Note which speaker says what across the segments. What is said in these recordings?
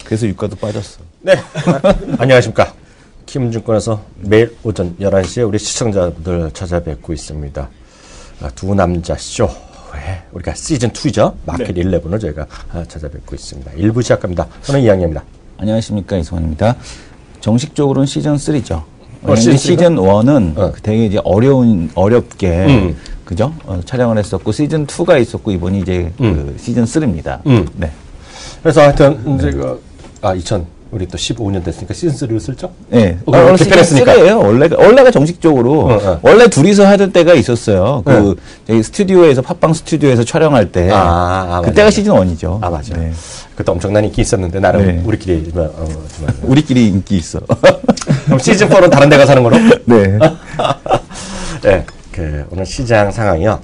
Speaker 1: 그래서 유가도 빠졌어.
Speaker 2: 네. 안녕하십니까. 김증권에서 매일 오전 11시에 우리 시청자분들 찾아뵙고 있습니다. 두 남자 쇼. 우리가 시즌2죠. 마켓 11을 저희가 찾아뵙고 있습니다. 1부 시작합니다. 저는 이양희입니다.
Speaker 1: 안녕하십니까. 이승원입니다. 정식적으로는 시즌3죠.
Speaker 2: 시즌1은
Speaker 1: 되게 이제 어렵게 그죠? 촬영을 했었고 시즌2가 있었고 이번이 이제 그 시즌3입니다. 네.
Speaker 2: 그래서 하여튼 이제 우리 또 15년 됐으니까 시즌3를 쓸죠?
Speaker 1: 네.
Speaker 2: 개편했으니까.
Speaker 1: 시즌3예요. 원래가 정식적으로 원래 둘이서 하던 때가 있었어요. 그 저희 스튜디오에서 팟빵 스튜디오에서 촬영할 때 그때가 시즌1이죠.
Speaker 2: 아, 맞아. 네. 그때 엄청난 인기 있었는데 나름 우리끼리
Speaker 1: 우리끼리 인기 있어.
Speaker 2: 그럼 시즌4는 다른 데 가서 하는 거로?
Speaker 1: 네.
Speaker 2: 네. 오늘 시장 상황이요.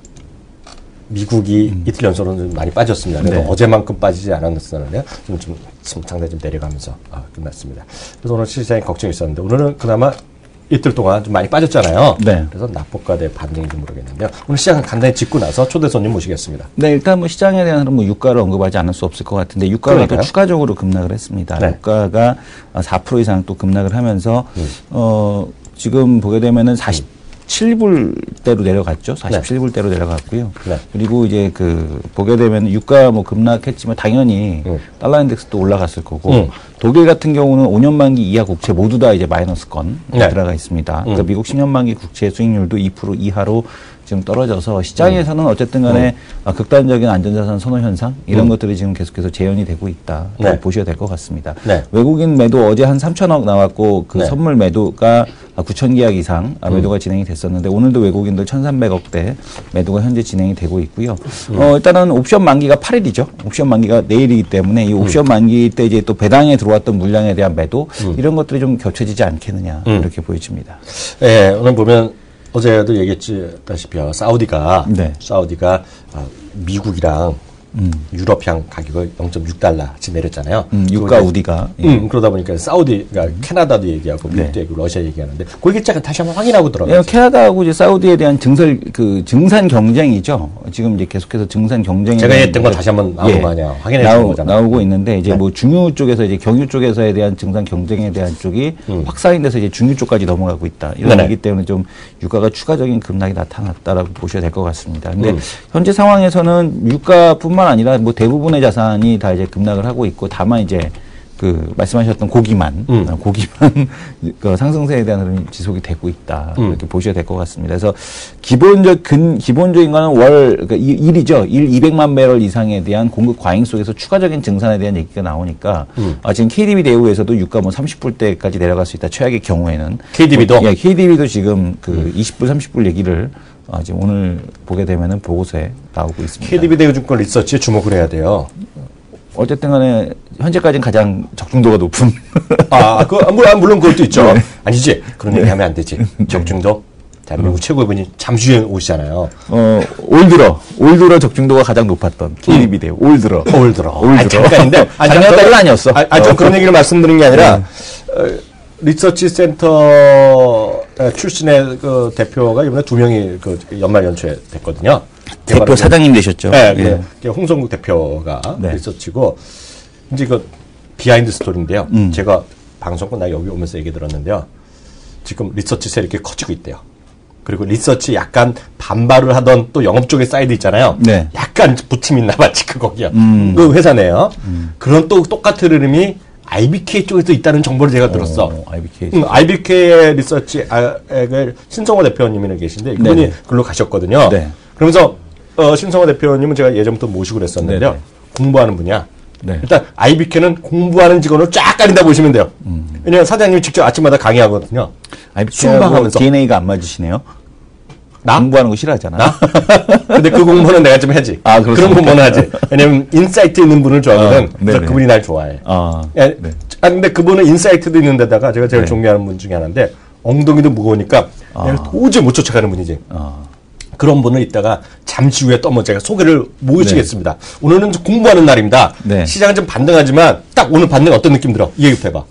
Speaker 2: 미국이 이틀 연속으로 좀 많이 빠졌습니다. 그래도 어제만큼 빠지지 않았었는데 좀 상당히 좀 내려가면서 끝났습니다. 그래서 오늘 시장에 걱정이 있었는데 오늘은 그나마 이틀 동안 좀 많이 빠졌잖아요. 네. 그래서 납법과의 반등인지 모르겠는데요. 오늘 시장 간단히 짚고 나서 초대 손님 모시겠습니다.
Speaker 1: 네, 일단 뭐 시장에 대한 유가를 언급하지 않을 수 없을 것 같은데 유가가 또 추가적으로 급락을 했습니다. 네. 유가가 4% 이상 또 급락을 하면서 지금 보게 되면은 47불대로 내려갔죠. 47불대로 내려갔고요. 네. 그리고 이제 보게 되면 유가 급락했지만 당연히 달러 인덱스도 올라갔을 거고 독일 같은 경우는 5년 만기 이하 국채 모두 다 이제 마이너스권 들어가 있습니다. 그러니까 미국 10년 만기 국채 수익률도 2% 이하로 지금 떨어져서 시장에서는 어쨌든 간에 극단적인 안전자산 선호 현상 이런 것들이 지금 계속해서 재현이 되고 있다. 보셔야 될 것 같습니다. 네. 외국인 매도 어제 한 3천억 나왔고 선물 매도가 9천 계약 이상 매도가 진행이 됐었는데 오늘도 외국인들 1,300억대 매도가 현재 진행이 되고 있고요. 일단은 옵션 만기가 8일이죠. 옵션 만기가 내일이기 때문에 이 옵션 만기 때 이제 또 배당에 들어왔던 물량에 대한 매도 이런 것들이 좀 겹쳐지지 않겠느냐 이렇게 보여집니다.
Speaker 2: 네, 오늘 보면 어제도 얘기했다시피 사우디가 미국이랑 유럽향 가격을 0.6달러씩 내렸잖아요.
Speaker 1: 유가 우디가.
Speaker 2: 그러다 보니까 사우디가 캐나다도 얘기하고 미국도 얘기하고 러시아 얘기하는데 그 일자가 다시 한번 확인하고 들어가요.
Speaker 1: 캐나다하고 이제 사우디에 대한 증산 경쟁이죠. 지금 이제 계속해서 증산 경쟁에
Speaker 2: 제가 했던 거 다시 한번 확인해 주는 거잖아요.
Speaker 1: 나오고 있는데 이제 중유 쪽에서 이제 경유 쪽에서에 대한 증산 경쟁에 대한 쪽이 확산이 돼서 이제 중유 쪽까지 넘어가고 있다. 이런 얘기 때문에 좀 유가가 추가적인 급락이 나타났다라고 보셔야 될 것 같습니다. 근데 현재 상황에서는 유가뿐만 아니라 대부분의 자산이 다 이제 급락을 하고 있고 다만 이제 말씀하셨던 고기만 상승세에 대한 흐름이 지속이 되고 있다. 이렇게 보셔야 될 것 같습니다. 그래서 기본적인 거는 일이죠. 200만 배럴 이상에 대한 공급 과잉 속에서 추가적인 증산에 대한 얘기가 나오니까 지금 KDB 대우에서도 유가 30불대까지 내려갈 수 있다. 최악의 경우에는
Speaker 2: KDB도
Speaker 1: KDB도 지금 20불 30불 얘기를 지금 오늘 보게 되면은 보고서에 나오고 있습니다.
Speaker 2: KDB 대우증권 리서치에 주목을 해야 돼요.
Speaker 1: 어쨌든 간에 현재까지는 가장 적중도가 높은.
Speaker 2: 물론 그것도 있죠. 아니지. 그런 얘기 하면 안 되지. 적중도. 대한민국 최고의 분이 잠시 후에 오시잖아요.
Speaker 1: 올 들어 적중도가 가장 높았던 KDB 대우. 올 들어.
Speaker 2: 잠깐인데.
Speaker 1: 작년까지는 아니었어.
Speaker 2: 좀 그런 얘기를 말씀드린 게 아니라, 리서치 센터 출신의 대표가 이번에 2명이 연말 연초에 됐거든요.
Speaker 1: 대표 사장님 되셨죠?
Speaker 2: 네. 홍성국 대표가 리서치고, 이제 비하인드 스토리인데요. 제가 방송 끝나고 여기 오면서 얘기 들었는데요. 지금 리서치 세력이 커지고 있대요. 그리고 리서치 약간 반발을 하던 또 영업 쪽의 사이드 있잖아요. 네. 약간 부팀 있나 봐, 지금 거기요. 그 회사네요. 그런 또 똑같은 흐름이 IBK 쪽에도 있다는 정보를 제가 들었어. IBK 리서치 신성호 대표님이 계신데 이분이 글로 가셨거든요. 네. 그러면서 신성호 대표님은 제가 예전부터 모시고 그랬었는데요. 공부하는 분이야. 네. 일단 IBK는 공부하는 직원을 쫙 가린다 보시면 돼요. 왜냐하면 사장님이 직접 아침마다 강의하거든요.
Speaker 1: 순방하면서 DNA가 안 맞으시네요. 공부하는 거 싫어하잖아.
Speaker 2: 근데 그 공부는 내가 좀 하지. 그런 공부는 하지. 왜냐면 인사이트 있는 분을 좋아하거든. 그래서 그분이 날 좋아해. 근데 그분은 인사이트도 있는 데다가 제가 제일 존경하는 분 중에 하나인데 엉덩이도 무거우니까 도저히 못 쫓아가는 분이지. 그런 분을 이따가 잠시 후에 또 제가 소개를 모시겠습니다. 오늘은 좀 공부하는 날입니다. 시장은 좀 반등하지만 딱 오늘 반등 어떤 느낌 들어? 이 얘기부터 해봐.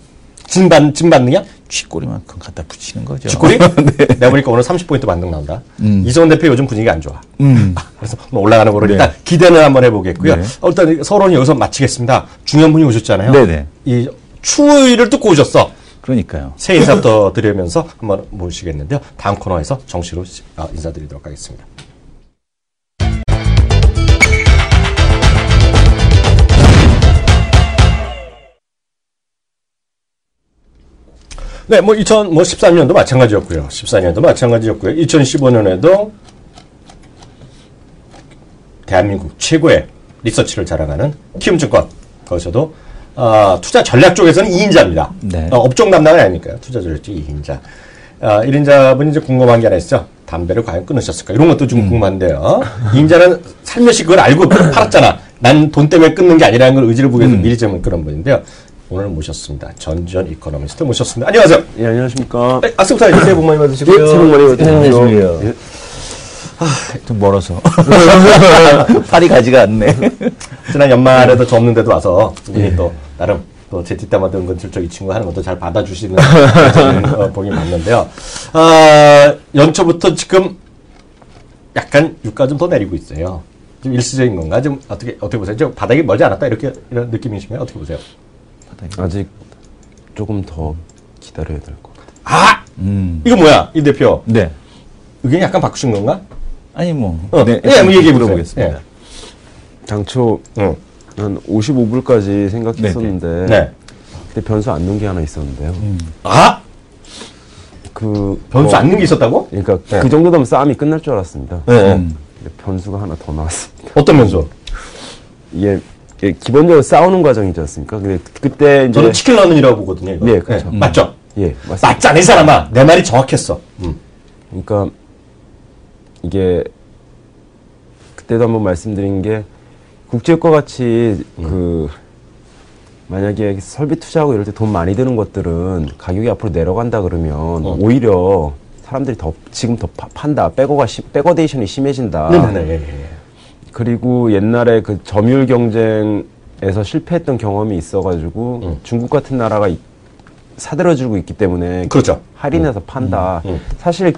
Speaker 2: 진 받느냐?
Speaker 1: 쥐꼬리만큼 갖다 붙이는 거죠.
Speaker 2: 쥐꼬리? 네. 내가 보니까 오늘 30포인트 반등 나온다. 이성원 대표 요즘 분위기 안 좋아. 그래서 올라가는 거를 일단 기대는 한번 해보겠고요. 일단 서론이 여기서 마치겠습니다. 중요한 분이 오셨잖아요.
Speaker 1: 네네.
Speaker 2: 이 추위를 뚫고 오셨어.
Speaker 1: 그러니까요.
Speaker 2: 새 인사부터 드리면서 한번 모시겠는데요. 다음 코너에서 정식으로 인사드리도록 하겠습니다. 네, 2013년도 마찬가지였고요. 14년도 마찬가지였고요. 2015년에도 대한민국 최고의 리서치를 자랑하는 키움증권. 거기서도, 투자 전략 쪽에서는 2인자입니다.
Speaker 1: 네.
Speaker 2: 업종 담당은 아니니까요. 투자 전략 쪽 2인자. 1인자분이 이제 궁금한 게 하나 있죠. 담배를 과연 끊으셨을까? 이런 것도 좀 궁금한데요. 2인자는 살며시 그걸 알고 팔았잖아. 난 돈 때문에 끊는 게 아니라는 걸 의지를 보기 위해서 미리 좀 그런 분인데요. 오늘 모셨습니다. 전지현 이코노미스트 모셨습니다. 안녕하세요.
Speaker 3: 예, 안녕하십니까.
Speaker 2: 악수부터 새해 복 많이 받으시고요.
Speaker 3: 새해 복 많이 받으시고요.
Speaker 1: 예. 좀 멀어서. 팔이 가지가 않네.
Speaker 2: 지난 연말에도 저 없는데도 와서 우리 또 나름 또 제 뒷담화도 은근슬쩍 이 친구 하는 것도 잘 받아주시는 보긴 봤는데요. 연초부터 지금 약간 유가 좀 더 내리고 있어요. 좀 일시적인 건가? 좀 어떻게 보세요? 좀 바닥이 멀지 않았다 이런 느낌이시면 어떻게 보세요?
Speaker 3: 아직 조금 더 기다려야 될 것 같아요.
Speaker 2: 이거 뭐야, 이 대표?
Speaker 1: 네.
Speaker 2: 의견이 약간 바꾸신 건가?
Speaker 1: 아니 뭐.
Speaker 2: 네, 얘기해
Speaker 1: 물어보겠습니다.
Speaker 2: 네.
Speaker 3: 당초 한 55불까지 생각했었는데
Speaker 2: 네.
Speaker 3: 그때 변수 안 넣은 게 하나 있었는데요. 그
Speaker 2: 변수 안 넣은 게 있었다고?
Speaker 3: 그러니까 그 정도 되면 싸움이 끝날 줄 알았습니다. 근데 변수가 하나 더 나왔습니다.
Speaker 2: 어떤 변수?
Speaker 3: 이게 기본적으로 싸우는 과정이지 않습니까? 근데 그때 이제
Speaker 2: 저는 치킨 라면이라고 보거든요. 이거.
Speaker 3: 네, 그렇죠.
Speaker 2: 맞죠?
Speaker 3: 예, 맞습니다.
Speaker 2: 맞잖아, 이 사람아. 내 말이 정확했어.
Speaker 3: 그러니까 이게 그때도 한번 말씀드린 게 국제유가 같이 그 만약에 설비 투자하고 이럴 때 돈 많이 드는 것들은 가격이 앞으로 내려간다 그러면 오히려 사람들이 지금 더 판다. 백어데이션이 심해진다.
Speaker 2: 네네네.
Speaker 3: 그리고 옛날에 그 점유율 경쟁에서 실패했던 경험이 있어가지고 중국 같은 나라가 사들어주고 있기 때문에
Speaker 2: 그렇죠.
Speaker 3: 할인해서 판다. 사실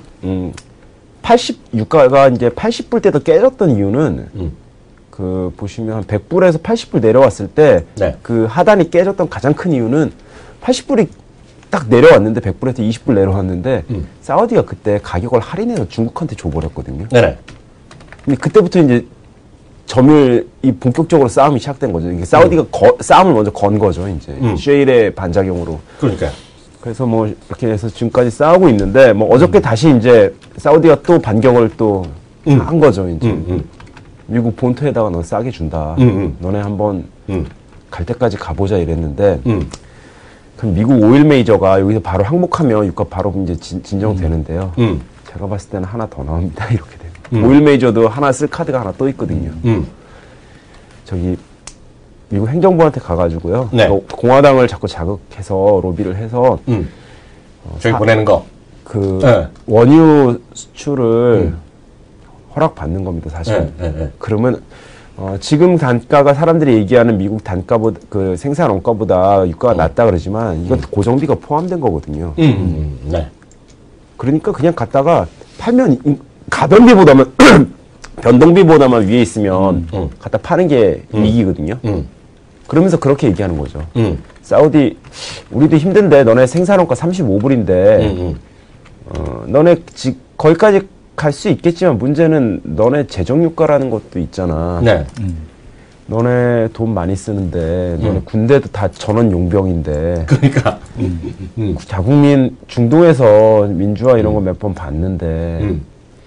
Speaker 3: 유가가 이제 80불 때도 깨졌던 이유는 그 보시면 한 100불에서 80불 내려왔을 때 그 하단이 깨졌던 가장 큰 이유는 80불이 딱 내려왔는데 100불에서 20불 내려왔는데 사우디가 그때 가격을 할인해서 중국한테 줘버렸거든요.
Speaker 2: 네네.
Speaker 3: 근데 그때부터 이제 점유율이 본격적으로 싸움이 시작된 거죠. 이게 사우디가 싸움을 먼저 건 거죠. 이제 쉐일의 반작용으로.
Speaker 2: 그러니까요.
Speaker 3: 그래서 뭐 이렇게 해서 지금까지 싸우고 있는데 뭐 어저께 다시 이제 사우디가 또 반격을 또 한 거죠. 이제 미국 본토에다가 너 싸게 준다. 너네 한번 갈 때까지 가보자 이랬는데 그럼 미국 오일 메이저가 여기서 바로 항복하면 유가 바로 이제 진정되는데요. 제가 봤을 때는 하나 더 나옵니다. 이렇게 되면. 오일 메이저도 하나 쓸 카드가 하나 또 있거든요. 저기 미국 행정부한테 가가지고요.
Speaker 2: 네.
Speaker 3: 공화당을 자꾸 자극해서 로비를 해서
Speaker 2: 저기 보내는 거.
Speaker 3: 그 원유 수출을 허락받는 겁니다. 사실. 그러면 지금 단가가 사람들이 얘기하는 미국 단가보다 그 생산 원가보다 유가가 낮다 그러지만 이건 고정비가 포함된 거거든요.
Speaker 2: 네.
Speaker 3: 그러니까 그냥 갖다가 팔면 가변비보다만 변동비보다만 위에 있으면 갖다 파는 게 이익이거든요. 그러면서 그렇게 얘기하는 거죠. 사우디 우리도 힘든데 너네 생산원가 35불인데 너네 거기까지 갈 수 있겠지만 문제는 너네 재정유가라는 것도 있잖아.
Speaker 2: 네.
Speaker 3: 너네 돈 많이 쓰는데 너네 군대도 다 전원 용병인데
Speaker 2: 그러니까
Speaker 3: 자국민 중동에서 민주화 이런 거 몇 번 봤는데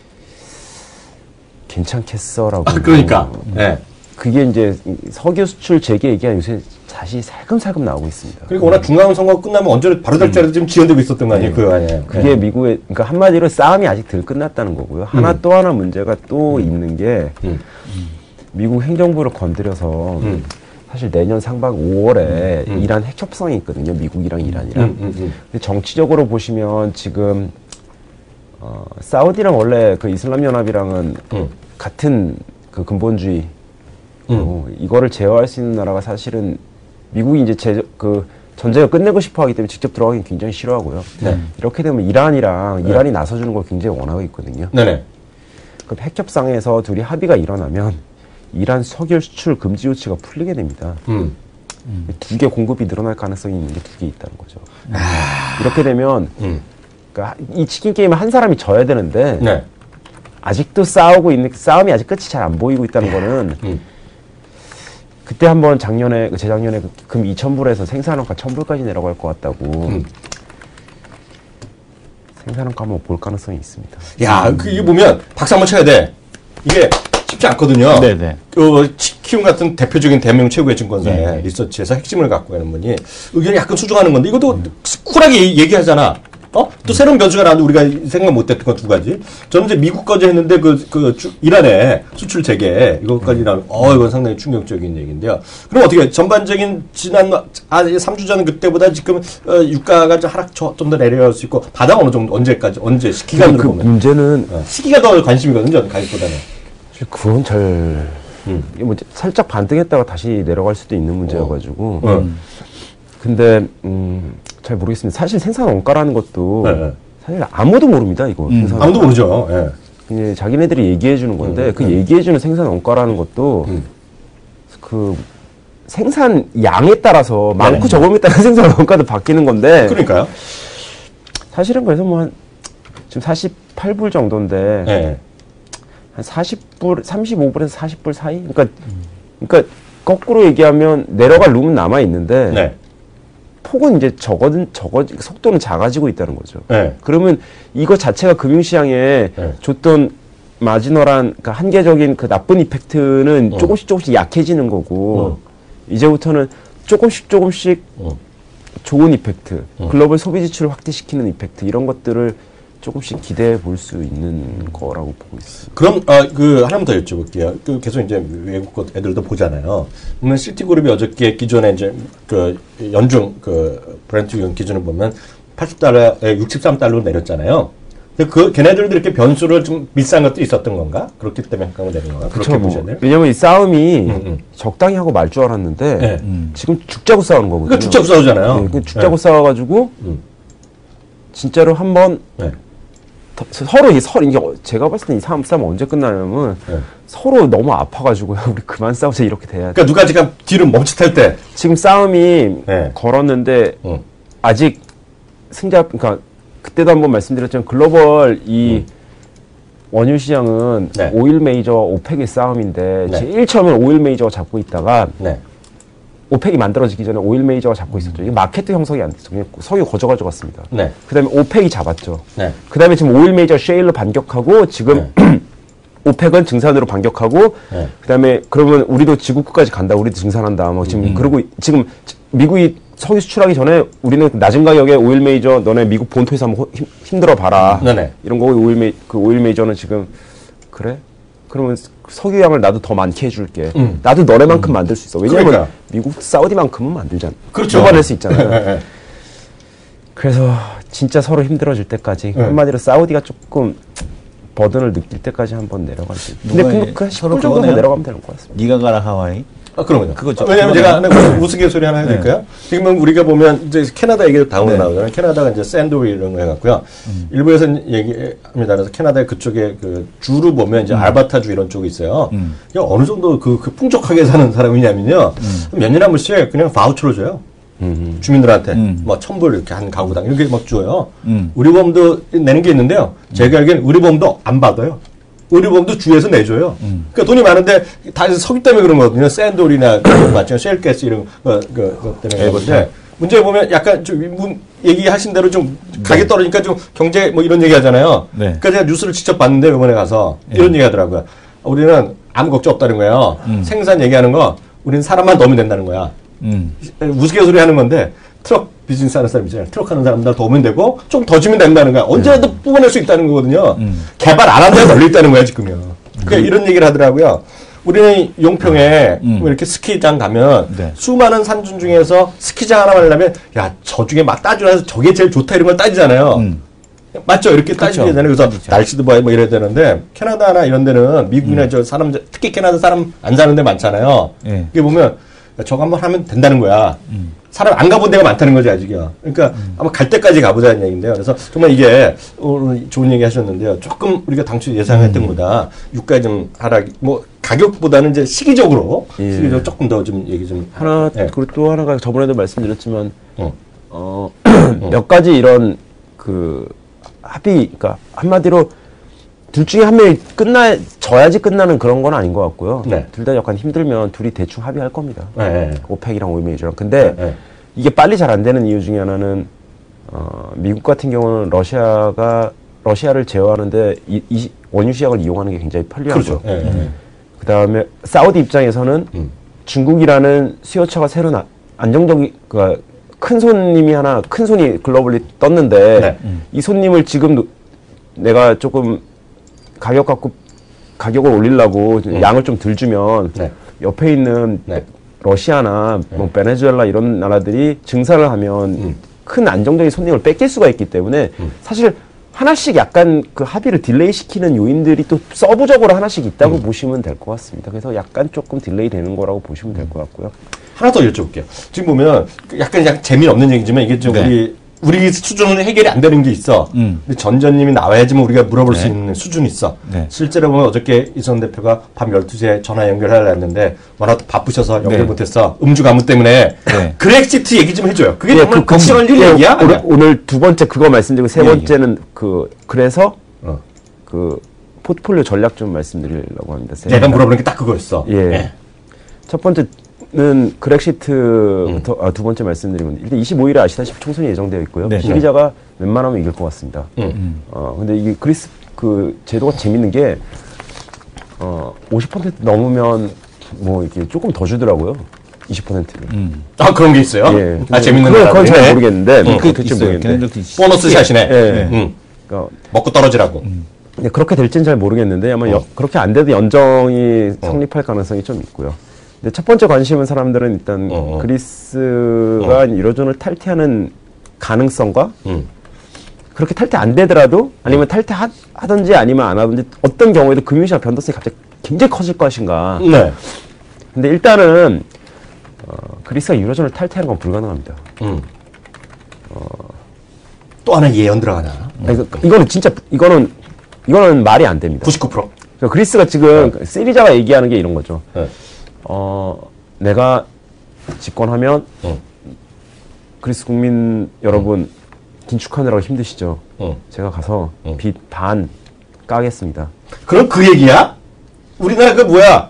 Speaker 3: 괜찮겠어라고.
Speaker 2: 그러니까. 네.
Speaker 3: 그게 이제 석유 수출 재개 얘기가 요새 다시 살금살금 나오고 있습니다.
Speaker 2: 그리고 워낙 중간 선거 끝나면 언제 바로 될 줄 알아서 지금 지연되고 있었던 거 아니에요? 그거 아니에요?
Speaker 3: 그게 미국의, 그러니까 한마디로 싸움이 아직 덜 끝났다는 거고요. 또 하나 문제가 또 있는 게 미국 행정부를 건드려서 사실 내년 상반 5월에 이란 핵 협상이 있거든요. 미국이랑 이란이랑. 근데 정치적으로 보시면 지금 사우디랑 원래 그 이슬람 연합이랑은 같은 그 근본주의 이거를 제어할 수 있는 나라가 사실은 미국이 이제 전쟁을 끝내고 싶어 하기 때문에 직접 들어가긴 굉장히 싫어하고요. 네. 이렇게 되면 이란이 나서주는 걸 굉장히 원하고 있거든요.
Speaker 2: 네네.
Speaker 3: 그럼 핵협상에서 둘이 합의가 일어나면 이란 석유 수출 금지 조치가 풀리게 됩니다. 두 개 공급이 늘어날 가능성이 있는 게 두 개 있다는 거죠. 이렇게 되면 그러니까 이 치킨 게임은 한 사람이 져야 되는데
Speaker 2: 네.
Speaker 3: 아직도 싸움이 아직 끝이 잘 안 보이고 있다는 거는 그때 한번 재작년에 금 2,000불에서 생산원가 1,000불까지 내려갈 것 같다고 생산원가 한번 볼 가능성이 있습니다.
Speaker 2: 야, 이게 보면 박수 한번 쳐야 돼. 이게 쉽지 않거든요.
Speaker 1: 네네.
Speaker 2: 키움 같은 대표적인 대명 최고의 증권사의 리서치에서 핵심을 갖고 있는 분이 의견이 약간 수정하는 건데 이것도 쿨하게 얘기하잖아. 또 새로운 변수가 나왔는데 우리가 생각 못했던 건 두 가지. 저는 이제 미국까지 했는데 이란의 수출 재개 이것까지 나오면 이건 상당히 충격적인 얘기인데요. 그럼 어떻게 전반적인 지난 3주 전 그때보다 지금 유가가 하락 좀 더 내려갈 수 있고 바닥 어느 정도 언제 기간으로 보면
Speaker 3: 문제는
Speaker 2: 시기가 더 관심이거든요. 가격보다는.
Speaker 3: 그건 이게 뭐 살짝 반등했다가 다시 내려갈 수도 있는 문제여가지고. 근데 잘 모르겠습니다. 사실 생산 원가라는 것도 사실 아무도 모릅니다. 이거
Speaker 2: 아무도 모르죠.
Speaker 3: 예. 자기네들이 얘기해 주는 건데 그 얘기해 주는 생산 원가라는 것도 그 생산 양에 따라서 많고 적음에 따라 생산 원가도 바뀌는 건데.
Speaker 2: 그러니까요.
Speaker 3: 사실은 그래서 뭐 지금 48불 정도인데 한 40불, 35불에서 40불 사이. 그러니까 거꾸로 얘기하면 내려갈 룸은 남아 있는데. 폭은 이제 속도는 작아지고 있다는 거죠. 그러면 이거 자체가 금융시장에 줬던 마지노란, 그러니까 한계적인 그 나쁜 이펙트는 조금씩 약해지는 거고, 이제부터는 조금씩 좋은 이펙트, 글로벌 소비 지출을 확대시키는 이펙트, 이런 것들을 조금씩 기대해 볼 수 있는 거라고 보고 있습니다.
Speaker 2: 그럼 하나만 더 여쭤볼게요. 계속 이제 외국 애들도 보잖아요. 그러면 시티그룹이 어저께 기존에 이제 연중 브렌트 기준을 보면 80달러에 63달러로 내렸잖아요. 근데 걔네들도 이렇게 변수를 좀 비싼 것도 있었던 건가? 그렇기 때문에 한강을 내린 건가? 그렇게 보셨나요?
Speaker 3: 왜냐면 이 싸움이 적당히 하고 말 줄 알았는데 지금 죽자고 싸우는 거거든요.
Speaker 2: 그러니까 죽자고 싸우잖아요.
Speaker 3: 죽자고 싸워가지고 진짜로 한번 서로 이게 제가 봤을 때 이 싸움 언제 끝나냐면 서로 너무 아파가지고요. 우리 그만 싸우자 이렇게 돼야 돼.
Speaker 2: 그러니까 누가 지금 뒤를 멈칫할 때
Speaker 3: 지금 싸움이 걸었는데 아직 그러니까 그때도 한번 말씀드렸지만 글로벌 이 원유 시장은 오일 메이저와 오펙의 싸움인데 제일 처음에 오일 메이저가 잡고 있다가 오펙이 만들어지기 전에 오일 메이저가 잡고 있었죠. 이게 마케트 형성이 안 됐죠. 그냥 석유 거저가지고 갔습니다. 그 다음에 오펙이 잡았죠. 그 다음에 지금 오일 메이저 셰일로 반격하고 지금 오펙은 증산으로 반격하고 그 다음에 그러면 우리도 지구 끝까지 간다. 우리도 증산한다. 뭐 지금 그리고 지금 미국이 석유 수출하기 전에 우리는 낮은 가격에 오일 메이저 너네 미국 본토에서 한번 힘들어 봐라. 이런 거고 오일 메이저는 지금 그래? 그러면 석유양을 나도 더 많게 해줄게. 나도 너네만큼 만들 수 있어. 왜냐면
Speaker 2: 그러니까.
Speaker 3: 미국 사우디만큼은 만들잖아.
Speaker 2: 그렇죠.
Speaker 3: 뽑아낼 수 있잖아요. 그래서 진짜 서로 힘들어질 때까지 한마디로 사우디가 조금 버든을 느낄 때까지 한번 내려가지. 근데 그 10불 정도면 내려가면 되는 것 같습니다.
Speaker 1: 네가 가라 하와이.
Speaker 2: 그럼요.
Speaker 1: 그거죠.
Speaker 2: 왜냐면 제가 우스갯소리 하나 해야 될까요? 지금 우리가 보면 이제 캐나다 얘기도 다음으로 나오잖아요. 캐나다가 이제 샌드위 이런 거 해갖고요. 일부에서는 얘기합니다. 그래서 캐나다 그쪽에 주로 보면 이제 알바타주 이런 쪽이 있어요. 어느 정도 그 풍족하게 사는 사람이냐면요. 몇 년에 한 번씩 그냥 바우처로 줘요. 주민들한테 뭐 1,000불 이렇게 한 가구당 이렇게 막 줘요. 의료보험도 내는 게 있는데요. 제가 알기에는 의료보험도 안 받아요. 의료보험도 주에서 내줘요. 그러니까 돈이 많은데 다 석유 때문에 그런 거거든요. 샌돌이나 맞죠, 쉘가스 이런 거 때문에 그런 건데 문제 보면 약간 좀 얘기하신 대로 좀 가격 떨어지니까 좀 경제 뭐 이런 얘기 하잖아요. 그러니까 제가 뉴스를 직접 봤는데 이번에 가서 이런 얘기 하더라고요. 우리는 아무 걱정 없다는 거예요. 생산 얘기하는 거 우리는 사람만 넣으면 된다는 거야. 우스갯소리 하는 건데 트럭 비즈니스 하는 사람 있잖아요. 트럭 하는 사람들 더 오면 되고 좀 더 주면 된다는 거야. 언제라도 뽑아낼 수 있다는 거거든요. 개발 안 한 데가 널려 있다는 거야 지금요. 그러니까 이런 얘기를 하더라고요. 우리는 용평에 이렇게 스키장 가면 수많은 산중 중에서 스키장 하나 하려면 야 저 중에 막 따지면서 저게 제일 좋다 이런 걸 따지잖아요. 맞죠? 이렇게 따지게 되잖아요. 그래서 날씨도 뭐 이래야 되는데 캐나다나 이런 데는 미국이나 저 사람 특히 캐나다 사람 안 사는 데 많잖아요. 이게 보면 저거 한번 하면 된다는 거야. 사람 안 가본 데가 많다는 거지 아직이야. 그러니까 아마 갈 때까지 가보자는 얘기인데요. 그래서 정말 이게 오늘 좋은 얘기 하셨는데요. 조금 우리가 당초 예상했던 것보다 유가 좀 하락, 뭐 가격보다는 이제 시기적으로 조금 더 좀 얘기 좀
Speaker 3: 하나 그리고 또 하나가 저번에도 말씀드렸지만 몇 가지 이런 그 합의, 그러니까 한마디로 둘 중에 한 명이 져야지 끝나는 그런 건 아닌 것 같고요.
Speaker 2: 네.
Speaker 3: 둘 다 약간 힘들면 둘이 대충 합의할 겁니다.
Speaker 2: 네.
Speaker 3: 오펙이랑 오이메이저랑. 근데 이게 빨리 잘 안 되는 이유 중에 하나는 미국 같은 경우는 러시아를 제어하는데 원유 시장을 이용하는 게 굉장히 편리하죠.
Speaker 2: 그렇죠.
Speaker 3: 그 다음에 사우디 입장에서는 중국이라는 수요처가 새로 안정적인 큰 손이 글로벌리 떴는데 이 손님을 지금 내가 조금 가격을 올리려고 양을 좀 덜 주면 옆에 있는 러시아나 뭐 베네수엘라 이런 나라들이 증산을 하면 큰 안정적인 손님을 뺏길 수가 있기 때문에 사실 하나씩 약간 그 합의를 딜레이 시키는 요인들이 또 서브적으로 하나씩 있다고 보시면 될 것 같습니다. 그래서 약간 조금 딜레이 되는 거라고 보시면 될 것 같고요.
Speaker 2: 하나 더 여쭤볼게요. 지금 보면 약간 재미없는 얘기지만 이게 좀 우리 수준으로 해결이 안 되는 게 있어. 근데 전전님이 나와야지만 우리가 물어볼 수 있는 수준이 있어. 실제로 보면 어저께 이선 대표가 밤 12시에 전화 연결하려 했는데 워낙 바쁘셔서 연결 못했어. 음주 가문 때문에. 그렉시트 얘기 좀 해줘요. 그게 정말 걱정할 일 얘기야?
Speaker 3: 오늘 두 번째 그거 말씀드리고 세 번째는 그래서 그 포트폴리오 전략 좀 말씀드리려고 합니다.
Speaker 2: 내가 물어보는 게 딱 그거였어.
Speaker 3: 첫 번째는 그렉시트부터 두 번째 말씀드리면 일단 25일에 아시다시피 총선이 예정되어 있고요. 시리자가 웬만하면 이길 것 같습니다. 근데 이게 그리스 그 제도가 재밌는 게 50% 넘으면 뭐 이렇게 조금 더 주더라고요. 20%를.
Speaker 2: 아 그런 게 있어요? 재밌는 거.
Speaker 3: 그건 잘 모르겠는데.
Speaker 1: 그게 있어요.
Speaker 2: 보너스 샷이네. 그러니까 먹고 떨어지라고.
Speaker 3: 근데 그렇게 될지는 잘 모르겠는데 아마 그렇게 안 돼도 연정이 성립할 가능성이 좀 있고요. 근데 첫 번째 관심은 사람들은 일단 그리스가 유로존을 탈퇴하는 가능성과 그렇게 탈퇴 안 되더라도 아니면 탈퇴하든지 아니면 안 하든지 어떤 경우에도 금융시장 변동성이 갑자기 굉장히 커질 것인가. 근데 일단은 그리스가 유로존을 탈퇴하는 건 불가능합니다.
Speaker 2: 또 하나 예언 들어가나?
Speaker 3: 이거는 진짜 이거는 말이 안 됩니다.
Speaker 2: 99%.
Speaker 3: 그리스가 지금 시리자가 얘기하는 게 이런 거죠. 내가 집권하면 그리스 국민 여러분 긴축하느라고 힘드시죠? 제가 가서 빚 반 까겠습니다.
Speaker 2: 그럼 그 얘기야? 우리나라 그 뭐야?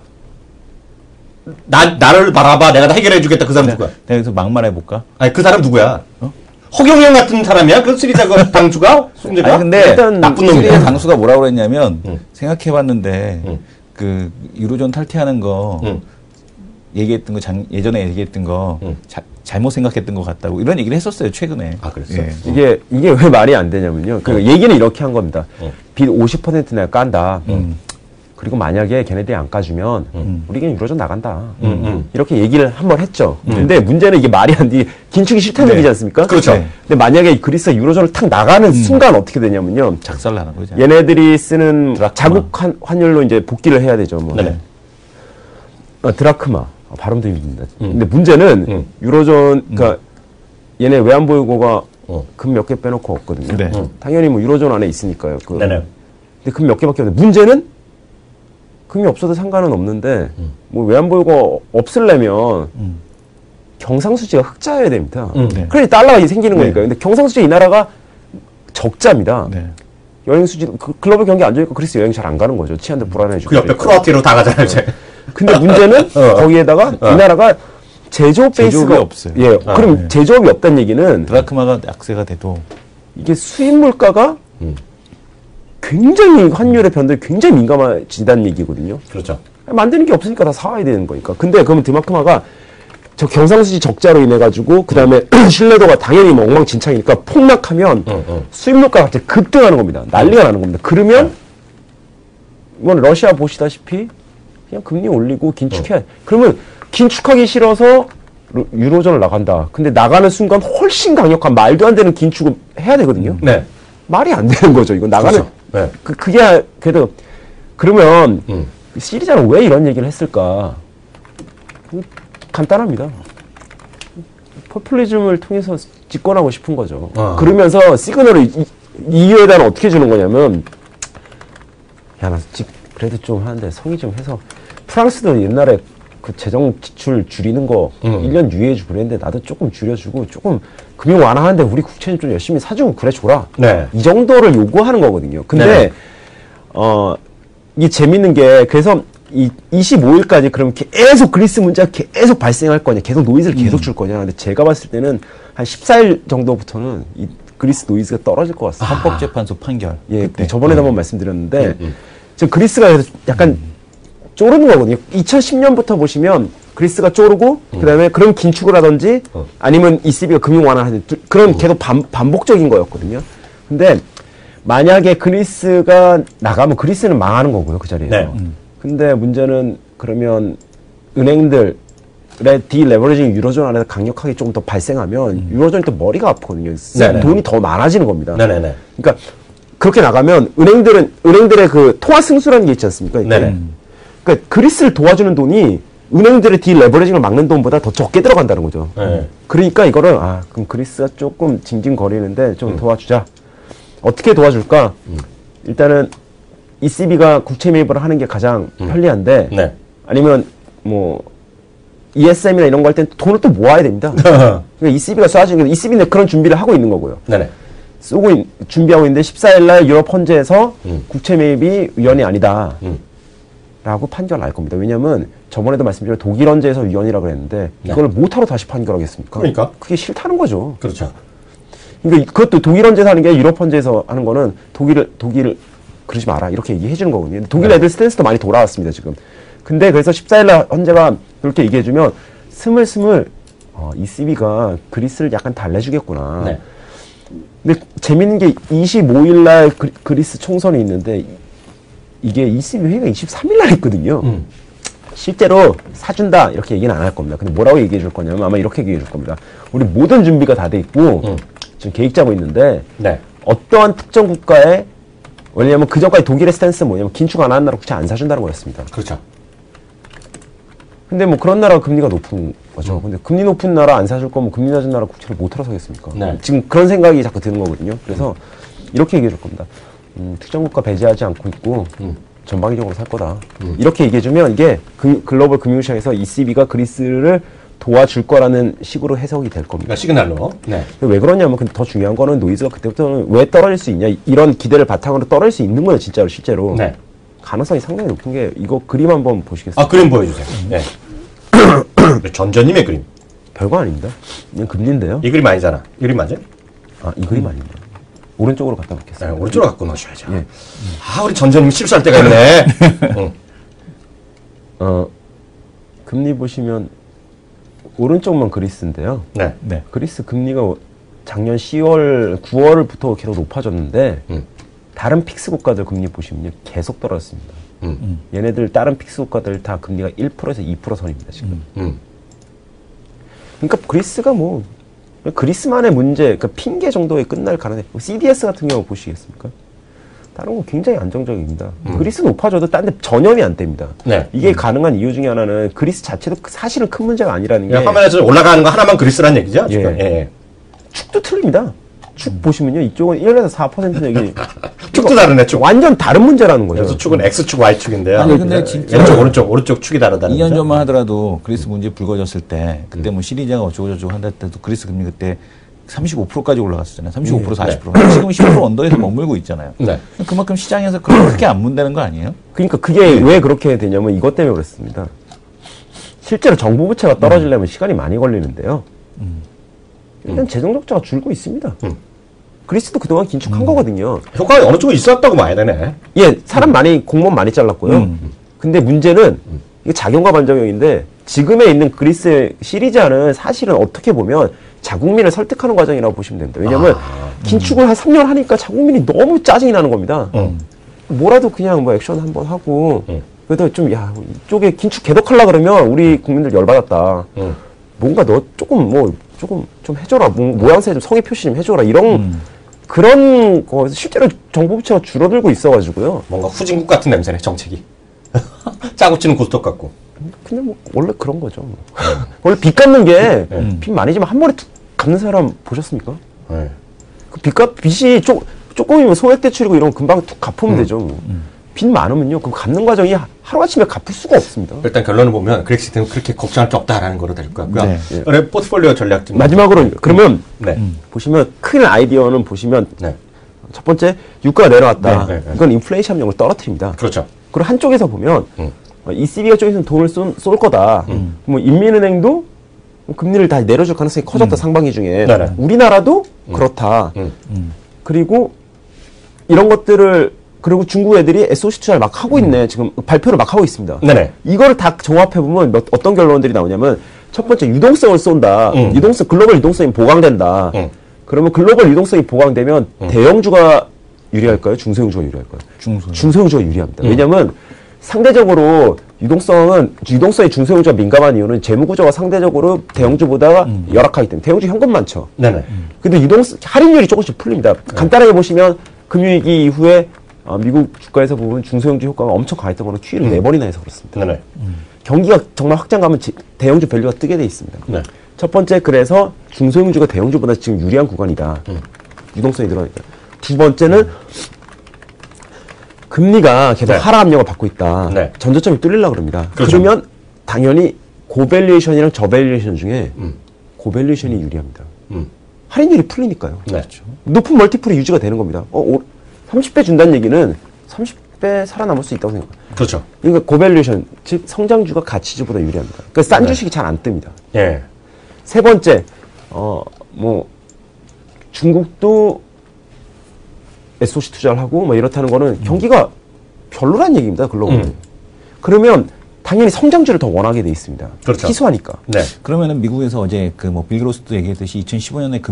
Speaker 2: 나를 바라봐. 내가 다 해결해주겠다. 그 사람 누구야?
Speaker 1: 내가 여기서 막말해볼까?
Speaker 2: 아니 그 사람 누구야? 허경영 같은 사람이야? 그 쓰리자 그 당수가?
Speaker 1: 아니 근데
Speaker 3: 일단
Speaker 1: 나쁜 놈이야. 당수가 뭐라고 그랬냐면 생각해봤는데 그 유로존 탈퇴하는 거 얘기했던 거 예전에 얘기했던 거 잘못 생각했던 것 같다고 이런 얘기를 했었어요 최근에.
Speaker 2: 아 그랬어?
Speaker 3: 이게 왜 말이 안 되냐면요. 그 얘기는 이렇게 한 겁니다. 빚 50% 내가 깐다. 그리고 만약에 걔네들이 안 까주면 우리 그냥 유로존 나간다. 이렇게 얘기를 한번 했죠. 근데 문제는 이게 말이 안 돼. 긴축이 싫다는 얘기지 않습니까?
Speaker 2: 그렇죠.
Speaker 3: 근데 만약에 그리스가 유로존을 탁 나가는 순간 어떻게 되냐면요.
Speaker 1: 작살나는 거죠.
Speaker 3: 얘네들이 쓰는 자국 환율로 이제 복귀를 해야 되죠. 뭐. 드라크마. 발음도 힘듭니다. 근데 문제는 유로존, 그러니까 얘네 외환보유고가 금 몇 개 빼놓고 없거든요. 당연히 뭐 유로존 안에 있으니까요. 근데 금 몇 개밖에 없는데 문제는 금이 없어도 상관은 없는데 뭐 외환보유고 없으려면 경상수지가 흑자여야 됩니다. 그래야 달러가 생기는 거니까요. 근데 경상수지 이 나라가 적자입니다. 여행수지 글로벌 경기 안 좋으니까 그래서 여행 잘 안 가는 거죠. 치안도 불안해지고.
Speaker 2: 그 옆에 크로아티아로 다 가잖아요. 이제.
Speaker 3: 근데 문제는 거기에다가 이 나라가 제조업 베이스가
Speaker 1: 없어요.
Speaker 3: 그럼 제조업이 없다는 얘기는
Speaker 1: 드라크마가 약세가 돼도
Speaker 3: 이게 수입 물가가 굉장히 환율의 변동이 굉장히 민감해진다는 얘기거든요.
Speaker 2: 그렇죠.
Speaker 3: 만드는 게 없으니까 다 사와야 되는 거니까. 근데 그러면 드라크마가 저 경상수지 적자로 인해 가지고 그 다음에 신뢰도가 당연히 뭐 엉망진창이니까 폭락하면 수입 물가가 갑자기 급등하는 겁니다. 난리가 나는 겁니다. 그러면 이건 러시아 보시다시피 그냥 금리 올리고 긴축해. 그러면 긴축하기 싫어서 유로존을 나간다. 근데 나가는 순간 훨씬 강력한 말도 안 되는 긴축을 해야 되거든요. 말이 안 되는 거죠. 이거 나가는.
Speaker 2: 그렇죠.
Speaker 3: 그게 그래도 그러면 시리자는 왜 이런 얘기를 했을까? 간단합니다. 포퓰리즘을 통해서 집권하고 싶은 거죠. 그러면서 시그널을 이유에다는 어떻게 주는 거냐면, 야, 나 그래도 좀 하는데 성의 좀 해서, 프랑스도 옛날에 그 재정 지출 줄이는 거 1년 유예해주고 그랬는데 나도 조금 줄여주고 조금 금융 완화하는데 우리 국채는 좀 열심히 사주고 그래 줘라.
Speaker 2: 네.
Speaker 3: 이 정도를 요구하는 거거든요. 근데 이게 재밌는 게 그래서 이 25일까지 그럼 계속 그리스 문제가 계속 발생할 거냐, 계속 노이즈를 계속 줄 거냐. 근데 제가 봤을 때는 한 14일 정도부터는 이 그리스 노이즈가 떨어질 것 같습니다.
Speaker 1: 헌법재판소 판결.
Speaker 3: 예, 저번에도 한번 말씀드렸는데 지금 그리스가 약간 쪼르는 거거든요. 2010년부터 보시면 그리스가 쪼르고 그다음에 그런 긴축을 하든지 아니면 ECB가 금융 완화하든지 그런 계속 반복적인 거였거든요. 근데 만약에 그리스가 나가면 그리스는 망하는 거고요. 그 자리에서. 네. 근데 문제는 그러면 은행들의 디레버리징 유로존 안에서 강력하게 조금 더 발생하면 유로존이 또 머리가 아프거든요. 돈이 더 많아지는 겁니다. 네네네. 그러니까 그렇게 나가면 은행들의 그 통화 승수라는 게 있지 않습니까? 네네. 그러니까 그리스를 도와주는 돈이 은행들의 디레버리징을 막는 돈보다 더 적게 들어간다는 거죠. 네. 그러니까 이거를 그럼 그리스가 조금 징징거리는데 좀 도와주자. 어떻게 도와줄까? 일단은 ECB가 국채 매입을 하는 게 가장 편리한데 네. 아니면 뭐 ESM이나 이런 거 할 땐 돈을 또 모아야 됩니다. 그러니까 ECB가 쏴주는 ECB는 그런 준비를 하고 있는 거고요. 네네. 준비하고 있는데 14일날 유럽 헌재에서 국채 매입이 위헌이 아니다. 라고 판결할 겁니다. 왜냐하면 저번에도 말씀드린 독일 헌재에서 위헌이라고 했는데 이걸 못하러 다시 판결하겠습니까? 그러니까 그게 싫다는 거죠. 그렇죠. 그러니까 그것도 독일 헌재에서 하는 게 유럽 헌재에서 하는 거는 독일을 그러지 마라 이렇게 얘기해 주는 거거든요. 독일 애들 스탠스도 많이 돌아왔습니다 지금. 근데 그래서 14일날 헌재가 그렇게 얘기해주면 스물스물 ECB가 그리스를 약간 달래주겠구나. 네. 근데 재밌는 게 25일날 그리스 총선이 있는데 이게 ECB 회의가 23일날 있거든요. 실제로 사준다 이렇게 얘기는 안 할 겁니다. 근데 뭐라고 얘기해 줄 거냐면 아마 이렇게 얘기해 줄 겁니다. 우리 모든 준비가 다 돼 있고 지금 계획 짜고 있는데 네. 어떠한 특정 국가에 왜냐면 그 전까지 독일의 스탠스는 뭐냐면 긴축 안 하는 나라 국채 안 사준다는 거였습니다. 그렇죠. 근데 뭐 그런 나라가 금리가 높은 거죠. 근데 금리 높은 나라 안 사줄 거면 금리 낮은 나라 국채를 못 하러 사겠습니까? 네. 지금 그런 생각이 자꾸 드는 거거든요. 그래서 이렇게 얘기해 줄 겁니다. 특정 국가 배제하지 않고 있고 전방위적으로 살 거다. 이렇게 얘기해주면 이게 글로벌 금융시장에서 ECB가 그리스를 도와줄 거라는 식으로 해석이 될 겁니다.
Speaker 2: 그러니까 시그널로. 네.
Speaker 3: 왜 그러냐면 근데 더 중요한 거는 노이즈가 그때부터는 왜 떨어질 수 있냐. 이런 기대를 바탕으로 떨어질 수 있는 거예요. 진짜로 실제로. 네. 가능성이 상당히 높은 게 이거 그림 한번 보시겠어요?
Speaker 2: 그림 보여주세요. 네. 전전님의 그림.
Speaker 3: 별거 아닙니다. 그냥 금리인데요.
Speaker 2: 이 그림 아니잖아. 이 그림 맞아요?
Speaker 3: 이 그림 아닙니다. 오른쪽으로 갖다 놓겠습니다.
Speaker 2: 네, 오른쪽으로 갖고 놓으셔야죠. 예. 우리 전전님 실수할 때가 있네.
Speaker 3: 금리 보시면 오른쪽만 그리스인데요. 네. 네. 그리스 금리가 작년 9월부터 계속 높아졌는데 다른 픽스 국가들 금리 보시면요 계속 떨어졌습니다. 얘네들 다른 픽스 국가들 다 금리가 1%에서 2% 선입니다 지금. 그러니까 그리스가 뭐 그리스만의 문제, 그러니까 핑계 정도에 끝날 가능성이. CDS 같은 경우 보시겠습니까? 다른 거 굉장히 안정적입니다. 그리스 높아져도 딴 데 전염이 안 됩니다. 네. 이게 가능한 이유 중에 하나는 그리스 자체도 사실은 큰 문제가 아니라는 게.
Speaker 2: 화면에서 올라가는 거 하나만 그리스란 얘기죠? 지금.
Speaker 3: 예. 축도 틀립니다. 축 보시면요. 이쪽은 1에서 4% 얘기.
Speaker 2: 축도 다르네, 축.
Speaker 3: 완전 다른 문제라는 거죠.
Speaker 2: 그래서 축은 X축, Y축인데요.
Speaker 1: 아니, 근데 진짜.
Speaker 2: 오른쪽 축이 다르다는
Speaker 1: 2년 전만 하더라도 그리스 문제 불거졌을 때, 그때 뭐 시리자가 어쩌고저쩌고 한다 때도 그리스 금리 그때 35%까지 올라갔었잖아요. 35%, 40%. 네. 지금 10% 언더에서 머물고 있잖아요. 네. 그만큼 시장에서 그렇게 안 문다는 거 아니에요?
Speaker 3: 그러니까 그게 왜 그렇게 되냐면 이것 때문에 그렇습니다. 실제로 정부 부채가 떨어지려면 시간이 많이 걸리는데요. 일단 재정 적자가 줄고 있습니다. 그리스도 그동안 긴축한 거거든요.
Speaker 2: 효과가 어느 쪽에 있었다고 봐야 되네.
Speaker 3: 예, 사람 많이, 공무원 많이 잘랐고요. 근데 문제는 이게 작용과 반작용인데 지금에 있는 그리스의 시리자는 사실은 어떻게 보면 자국민을 설득하는 과정이라고 보시면 됩니다. 왜냐하면 긴축을 한 3년 하니까 자국민이 너무 짜증이 나는 겁니다. 뭐라도 그냥 뭐 액션 한번 하고 그래도 좀 이쪽에 긴축 계속하려 그러면 우리 국민들 열받았다. 뭔가 너 조금 좀 해줘라. 모양새 좀 성의 표시 좀 해줘라. 이런 그런 거에서 실제로 정부 부채가 줄어들고 있어가지고요.
Speaker 2: 뭔가 후진국 같은 냄새네 정책이. 짜고 치는 고스톱 같고.
Speaker 3: 그냥 뭐 원래 그런 거죠. 원래 빚 갚는 게 빚 많이 지면 한 번에 툭 갚는 사람 보셨습니까? 그 빚이 조금이면 소액 대출이고 이런 거 금방 툭 갚으면 되죠. 빚 많으면요, 그 갚는 과정이 하루아침에 갚을 수가 없습니다.
Speaker 2: 일단 결론을 보면 그렉시트는 그렇게 걱정할 게 없다라는 거로 될 것 같고요. 네. 포트폴리오 전략 좀
Speaker 3: 마지막으로 그러면 보시면 큰 아이디어는 보시면 첫 번째 유가가 내려왔다. 이건 인플레이션 압력을 떨어뜨립니다.
Speaker 2: 그렇죠.
Speaker 3: 그리고 한쪽에서 보면 ECB가 좀 있으면 돈을 쏠 거다. 뭐 인민은행도 금리를 다 내려줄 가능성이 커졌다. 상반기 중에. 우리나라도 그렇다. 그리고 이런 것들을 그리고 중국 애들이 SOC 투자를 막 하고 있네. 지금 발표를 막 하고 있습니다. 이거를 다 종합해보면 어떤 결론들이 나오냐면 첫 번째 유동성을 쏜다. 글로벌 유동성이 보강된다. 그러면 글로벌 유동성이 보강되면 대형주가 유리할까요? 중소형주가 유리할까요? 중소형주가 유리합니다. 왜냐하면 상대적으로 유동성이 중소형주가 민감한 이유는 재무구조가 상대적으로 대형주보다 열악하기 때문에 대형주 현금 많죠. 근데 할인율이 조금씩 풀립니다. 간단하게 보시면 금융위기 이후에 미국 주가에서 보면 중소형주 효과가 엄청 강했던 거는 QE를 4번이나 해서 그렇습니다. 경기가 정말 확장 가면 대형주 밸류가 뜨게 돼 있습니다. 첫 번째, 그래서 중소형주가 대형주보다 지금 유리한 구간이다. 유동성이 늘어나니까. 두 번째는 금리가 계속 하락 압력을 받고 있다. 전저점이 뚫리려고 그럽니다. 그러면 당연히 고밸류에이션이랑 저밸류에이션 중에 고밸류에이션이 유리합니다. 할인율이 풀리니까요. 높은 멀티플이 유지가 되는 겁니다. 30배 준다는 얘기는 30배 살아남을 수 있다고 생각합니다.
Speaker 2: 그렇죠.
Speaker 3: 그러니까 고밸류에이션, 즉 성장주가 가치주보다 유리합니다. 그러니까 싼 주식이 잘 안 뜹니다. 세 번째, 중국도 SOC 투자를 하고 뭐 이렇다는 거는 경기가 별로란 얘기입니다. 글로벌. 그러면 당연히 성장주를 더 원하게 돼 있습니다. 희소하니까.
Speaker 1: 그러면은 미국에서 어제 빌 그로스도 얘기했듯이 2015년에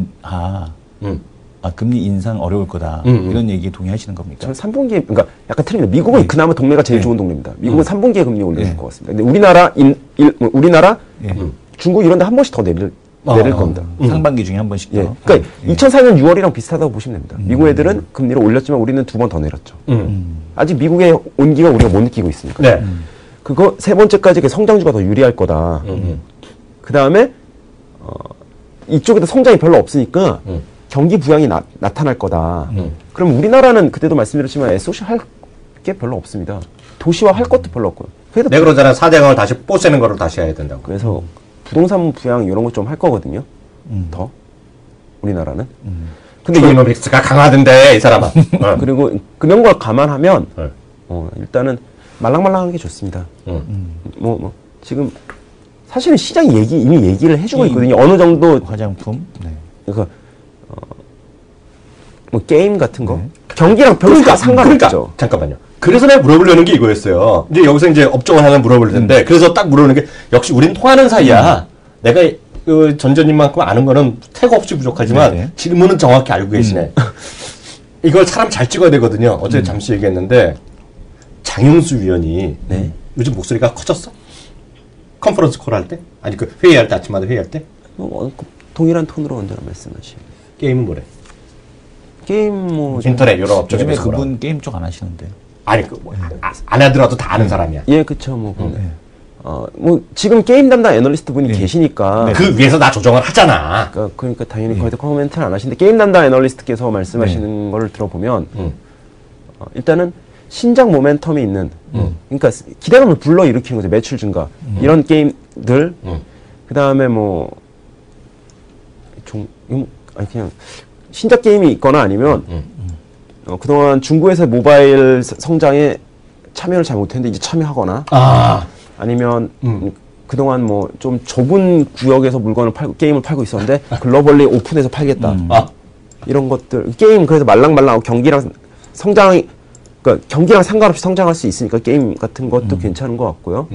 Speaker 1: 금리 인상 어려울 거다. 이런 얘기에 동의하시는 겁니까?
Speaker 3: 저는 3분기에, 그러니까 약간 틀립니다. 미국은 그나마 동네가 제일 좋은 동네입니다. 미국은 3분기에 금리 올려줄 것 같습니다. 근데 우리나라, 중국 이런 데 한 번씩 더 내릴 겁니다.
Speaker 1: 상반기 중에 한 번씩 더.
Speaker 3: 그러니까 2004년 6월이랑 비슷하다고 보시면 됩니다. 미국 애들은 금리를 올렸지만 우리는 2번 더 내렸죠. 아직 미국의 온기가 우리가 못 느끼고 있으니까. 그거 세 번째까지 성장주가 더 유리할 거다. 그 다음에 이쪽에도 성장이 별로 없으니까 경기 부양이 나타날 거다. 그럼 우리나라는 그때도 말씀드렸지만 SOC 할 게 별로 없습니다. 도시화 할 것도 별로 없고요.
Speaker 2: 네, 그러잖아요. 4대강을 다시 뽀세는 거를 다시 해야 된다고.
Speaker 3: 그래서 부동산 부양 이런 거 좀 할 거거든요. 더 우리나라는.
Speaker 2: 근데 이노믹스가 강하던데 이 사람아.
Speaker 3: 그리고 그런 걸 감안하면 일단은 말랑말랑한 게 좋습니다. 지금 사실은 시장이 이미 얘기를 해주고 있거든요. 어느 정도
Speaker 1: 화장품.
Speaker 3: 그러니까 게임 같은 거 경기랑 별로 상관없죠.
Speaker 2: 잠깐만요. 그래서 내가 물어보려는 게 이거였어요. 이제 여기서 이제 업종을 하나 물어볼 텐데 그래서 딱 물어보는 게 역시 우린 통하는 사이야. 내가 그 전전님만큼 아는 거는 태고 없이 부족하지만 질문은 정확히 알고 계시네. 이걸 사람 잘 찍어야 되거든요. 어제 잠시 얘기했는데 장윤수 위원이 요즘 목소리가 커졌어? 컨퍼런스 콜 할 때? 아니 그 회의할 때 아침마다 회의할 때?
Speaker 3: 동일한 톤으로 언제나 말씀하시고.
Speaker 2: 게임은 뭐래?
Speaker 3: 게임
Speaker 2: 인터넷 이런 업종에
Speaker 1: 요즘에 그분 게임 쪽 안 하시는데.
Speaker 2: 아니 안 하더라도 다 아는 사람이야.
Speaker 3: 그쵸 지금 게임 담당 애널리스트 분이 계시니까
Speaker 2: 그 위에서 나 조정을 하잖아.
Speaker 3: 그러니까 당연히 거기서 코멘트를 안 하시는데 게임 담당 애널리스트께서 말씀하시는 거를 들어보면 일단은 신작 모멘텀이 있는 그러니까 기대감을 불러일으키는 거죠. 매출 증가 이런 게임들 그 다음에 그냥 신작 게임이 있거나 아니면 그동안 중국에서 모바일 성장에 참여를 잘 못했는데 이제 참여하거나 아니면 그동안 좀 좁은 구역에서 물건을 게임을 팔고 있었는데 글로벌리 오픈해서 팔겠다. 이런 것들 게임 그래서 말랑말랑하고 경기랑 경기랑 상관없이 성장할 수 있으니까 게임 같은 것도 괜찮은 것 같고요.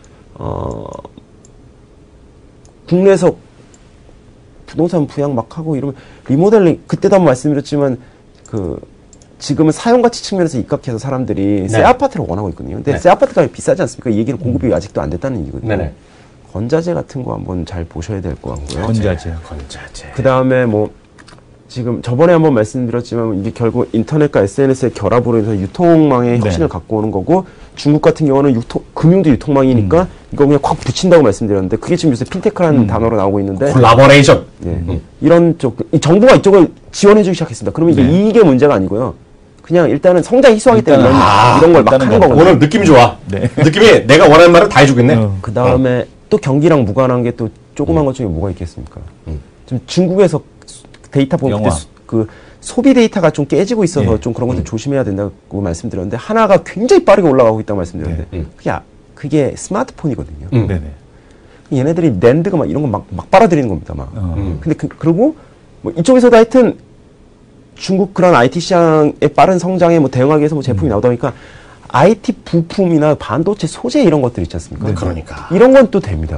Speaker 3: 국내에서 부동산 부양 막 하고 이러면 리모델링 그때도 한번 말씀드렸지만 지금은 사용가치 측면에서 입각해서 사람들이 새 아파트를 원하고 있거든요. 근데 새 아파트가 비싸지 않습니까? 이 얘기는 공급이 아직도 안 됐다는 얘기거든요. 건자재 같은 거 한번 잘 보셔야 될 것 같고요.
Speaker 1: 건자재.
Speaker 3: 그 다음에 지금 저번에 한번 말씀드렸지만 이게 결국 인터넷과 SNS의 결합으로 해서 유통망의 혁신을 갖고 오는 거고 중국 같은 경우는 금융도 유통망이니까 이거 그냥 콱 붙인다고 말씀드렸는데 그게 지금 요새 핀테크라는 단어로 나오고 있는데
Speaker 2: 콜라보레이션.
Speaker 3: 이런 쪽 정부가 이쪽을 지원해주기 시작했습니다. 그러면 이게 문제가 아니고요. 그냥 일단은 성장 희소하기 때문에 이런 걸 막 하는 거거든요.
Speaker 2: 오늘 느낌이 좋아. 느낌이 내가 원하는 말을 다 해주겠네.
Speaker 3: 그 다음에 또 경기랑 무관한 게 또 조그만 것 중에 뭐가 있겠습니까? 지금 중국에서 데이터 보면 그 소비 데이터가 좀 깨지고 있어서 좀 그런 것들 조심해야 된다고 말씀드렸는데 하나가 굉장히 빠르게 올라가고 있다고 말씀드렸는데 그게 스마트폰이거든요. 얘네들이 낸드가 막 이런 거 막 빨아들이는 겁니다. 막. 근데 그리고 뭐 이쪽에서도 하여튼 중국 그런 IT 시장의 빠른 성장에 뭐 대응하기 위해서 뭐 제품이 나오다 보니까 IT 부품이나 반도체 소재 이런 것들 있지 않습니까?
Speaker 2: 그러니까.
Speaker 3: 이런 건 또 됩니다.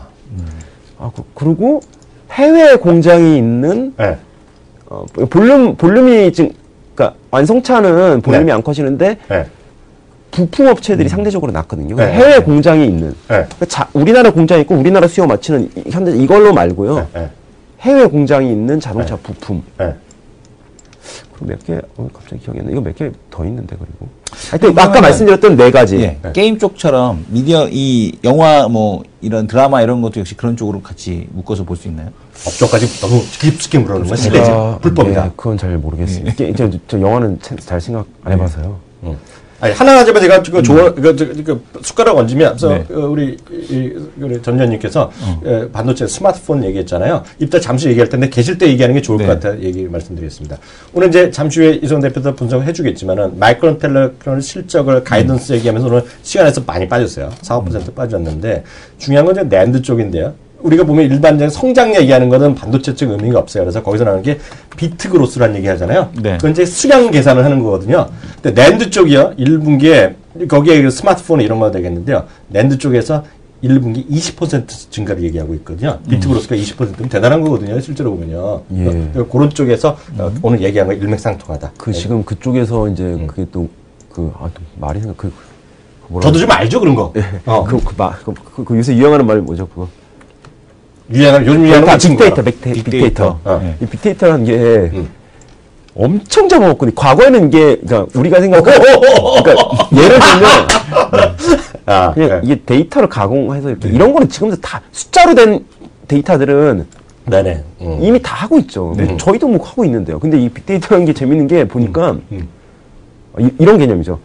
Speaker 3: 그리고 해외 공장이 있는 볼륨이 지금 그러니까 완성차는 볼륨이 안 커지는데 부품 업체들이 상대적으로 낮거든요. 해외 공장이 있는 그러니까 우리나라 공장이 있고 우리나라 수요 맞추는 현대 이걸로 말고요. 해외 공장이 있는 자동차 부품. 그리고 몇 개 갑자기 기억이 안 나. 이거 몇 개 더 있는데 그리고. 하여튼 아까 말씀드렸던 4가지.
Speaker 1: 게임 쪽처럼 미디어 이 영화 뭐 이런 드라마 이런 것도 역시 그런 쪽으로 같이 묶어서 볼 수 있나요?
Speaker 2: 업종까지 너무 깊숙이 물어보는 건 실례지. 불법이다.
Speaker 3: 그건 잘 모르겠습니다. 저 영화는 잘 생각 안 해봐서요.
Speaker 2: 아니, 하나하나만 제가 숟가락 얹으면, 우리 전 의원님께서 반도체 스마트폰 얘기했잖아요. 이따 잠시 얘기할 텐데, 계실 때 얘기하는 게 좋을 것 같아 얘기 말씀드리겠습니다. 오늘 이제 잠시 후에 이성 대표도 분석을 해주겠지만은, 마이크론 텔레크론 실적을 가이던스 얘기하면서 오늘 시간에서 많이 빠졌어요. 4~5% 빠졌는데, 중요한 건 이제 낸드 쪽인데요. 우리가 보면 일반적인 성장 얘기하는 거는 반도체 쪽 의미가 없어요. 그래서 거기서 나오는 게 비트 그로스라는 얘기 하잖아요. 그건 이제 수량 계산을 하는 거거든요. 근데 낸드 쪽이요. 1분기에 거기에 스마트폰 이런 거 되겠는데요. 낸드 쪽에서 1분기 20% 증가를 얘기하고 있거든요. 비트 그로스가 20%면 대단한 거거든요. 실제로 보면요. 그런 쪽에서 오늘 얘기한 거 일맥상통하다.
Speaker 3: 지금 그쪽에서 이제 그게 또 말이
Speaker 2: 저도 좀 알죠 그런 거.
Speaker 3: 그 요새 유행하는 말이 뭐죠 그거?
Speaker 2: 요즘 유행하는 거
Speaker 3: 빅데이터. 이 빅데이터라는 게 엄청 잡아먹거든요. 과거에는 이게 그러니까 우리가 생각하는 그러니까 예를 들면 그냥 이게 데이터를 가공해서 이렇게 이런 거는 지금도 다 숫자로 된 데이터들은 이미 다 하고 있죠. 저희도 뭐 하고 있는데요. 근데 이 빅데이터라는 게 재밌는 게 보니까 이런 개념이죠.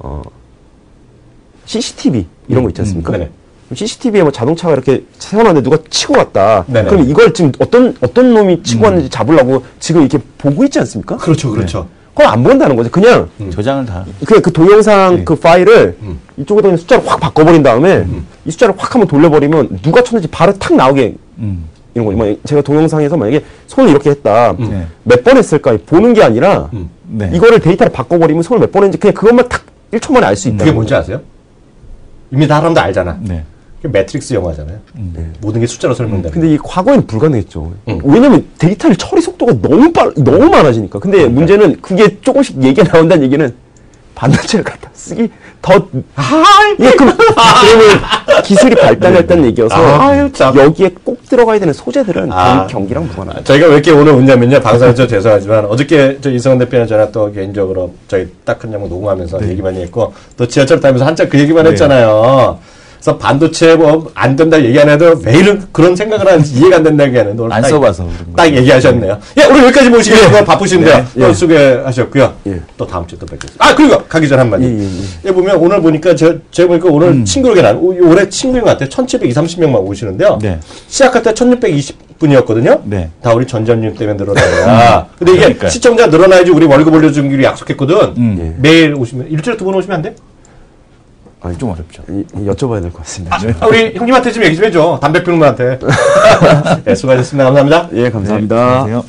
Speaker 3: CCTV 이런 거 있지 않습니까? CCTV에 뭐 자동차가 이렇게 세워놨는데 누가 치고 갔다. 그럼 이걸 지금 어떤 놈이 치고 왔는지 잡으려고 지금 이렇게 보고 있지 않습니까?
Speaker 2: 그렇죠.
Speaker 3: 그걸 안 본다는 거죠. 그냥
Speaker 1: 저장을 다.
Speaker 3: 그 동영상 그 파일을 이쪽에다 그냥 숫자를 확 바꿔버린 다음에 이 숫자를 확 한번 돌려버리면 누가 쳤는지 바로 탁 나오게 이런 거죠. 제가 동영상에서 만약에 손을 이렇게 했다. 몇 번 했을까 보는 게 아니라 이거를 데이터를 바꿔버리면 손을 몇 번 했는지 그냥 그것만 탁 1초 만에 알 수 있다.
Speaker 2: 그게 뭔지 아세요? 이미 다 사람도 알잖아. 매트릭스 영화잖아요. 모든 게 숫자로 설명되는.
Speaker 3: 근데 이 과거에는 불가능했죠. 왜냐면 데이터를 처리 속도가 너무 많아지니까. 근데 문제는 그게 조금씩 얘기가 나온다는 얘기는 반도체를 갖다 쓰기 그러면 기술이 발달했다는 얘기여서 여기에 꼭 들어가야 되는 소재들은 경기랑 무관하다.
Speaker 2: 저희가 왜 이렇게 오늘 오냐면요. 방송에서 죄송하지만 어저께 저 이성원 대표는 저랑 또 개인적으로 저희 딱 한 장 녹음하면서 얘기 많이 했고 또 지하철 타면서 한참 그 얘기만 했잖아요. 그래서 반도체 뭐 안 된다 얘기 안 해도 매일은 그런 생각을 하는지 이해가 안 된다 얘기하는데 오늘
Speaker 1: 안 써봐서
Speaker 2: 딱 얘기하셨네요. 오늘 여기까지 모시겠습니다. 바쁘신데요. 수고하셨고요. 또 다음 주에 또 뵙겠습니다. 그리고 가기 전 한마디. 보면 오늘 보니까 제가 보니까 오늘 친구에게 올해 친구인 것 같아요. 1730명만 오시는데요. 시작할 때 1620분이었거든요. 다 우리 전전님 때문에 늘어나야. 근데 이게 시청자 늘어나야지 우리 월급 올려주기로 약속했거든. 매일 오시면 일주일에 2번 오시면 안 돼?
Speaker 1: 좀 어렵죠.
Speaker 3: 여쭤봐야 될 것 같습니다.
Speaker 2: 우리 형님한테 좀 얘기 좀 해줘. 담배 피우는 분한테. 수고하셨습니다. 감사합니다.
Speaker 3: 예, 감사합니다.
Speaker 1: 안녕하세요.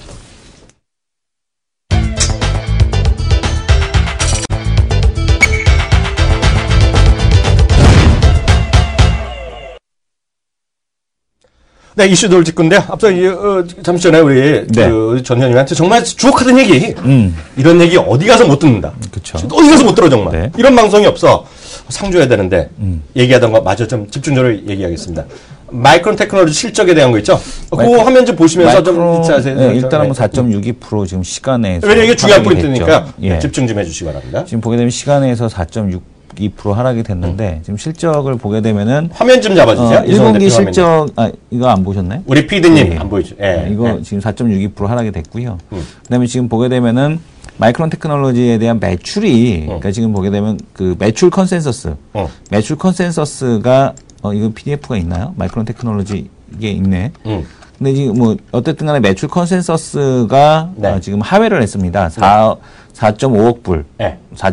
Speaker 2: 네, 이슈 돌 직구인데요. 앞서 잠시 전에 우리 전 의원님한테 정말 주옥하던 얘기. 이런 얘기 어디 가서 못 듣는다.
Speaker 1: 그렇죠.
Speaker 2: 어디 가서 못 들어 정말. 이런 방송이 없어. 상조해야 되는데 얘기하던 거 마저 좀 집중적으로 얘기하겠습니다. 마이크론 테크놀로지 실적에 대한 거 있죠? 그 화면 좀 보시면서 좀 자세히.
Speaker 1: 네, 일단은 뭐 4.62% 지금 시간에서.
Speaker 2: 왜냐면 이게 중요한 포인트니까 집중 좀 해주시기 바랍니다.
Speaker 1: 지금 보게 되면 시간에서 4.62% 하락이 됐는데 지금 실적을 보게 되면은
Speaker 2: 화면 좀 잡아주세요.
Speaker 1: 1분기 실적 이거 안 보셨나요?
Speaker 2: 우리 PD님 안 보이죠?
Speaker 1: 이거 지금 4.62% 하락이 됐고요. 그다음에 지금 보게 되면은 마이크론 테크놀로지에 대한 매출이 그러니까 지금 보게 되면 그 매출 컨센서스 매출 컨센서스가 이거 PDF가 있나요? 마이크론 테크놀로지 이게 있네. 근데 지금 뭐 어쨌든 간에 매출 컨센서스가 지금 하회를 했습니다. 4.5억 불.
Speaker 2: 네.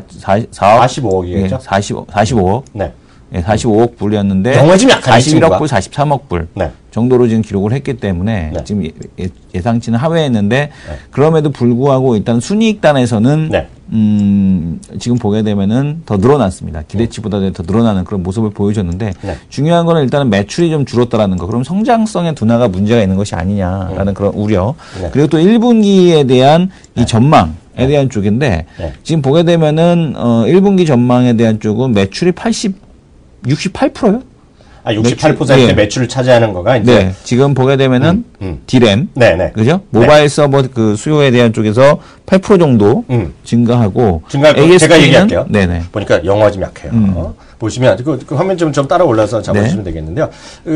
Speaker 1: 45억이겠죠? 45억.
Speaker 2: 네.
Speaker 1: 네, 45억 불이었는데
Speaker 2: 영화 좀 약간
Speaker 1: 41억 불, 43억 불
Speaker 2: 네.
Speaker 1: 정도로 지금 기록을 했기 때문에 지금 예상치는 하회했는데 그럼에도 불구하고 일단 순이익단에서는 지금 보게 되면은 더 늘어났습니다. 기대치보다 더 늘어나는 그런 모습을 보여줬는데 중요한 거는 일단은 매출이 좀 줄었다라는 거. 그럼 성장성의 둔화가 문제가 있는 것이 아니냐라는 그런 우려. 그리고 또 1분기에 대한 이 전망에 대한 쪽인데 지금 보게 되면은 1분기 전망에 대한 쪽은 매출이 68%요?
Speaker 2: 68%의 매출을 차지하는 거가 이제
Speaker 1: 지금 보게 되면은 D램, 그죠? 모바일 서버 그 수요에 대한 쪽에서 8% 정도 증가하고
Speaker 2: ASP는 제가 얘기할게요. 보니까 영화 좀 약해요. 보시면 그 화면 좀 따라 올라서 잡아주시면 되겠는데요.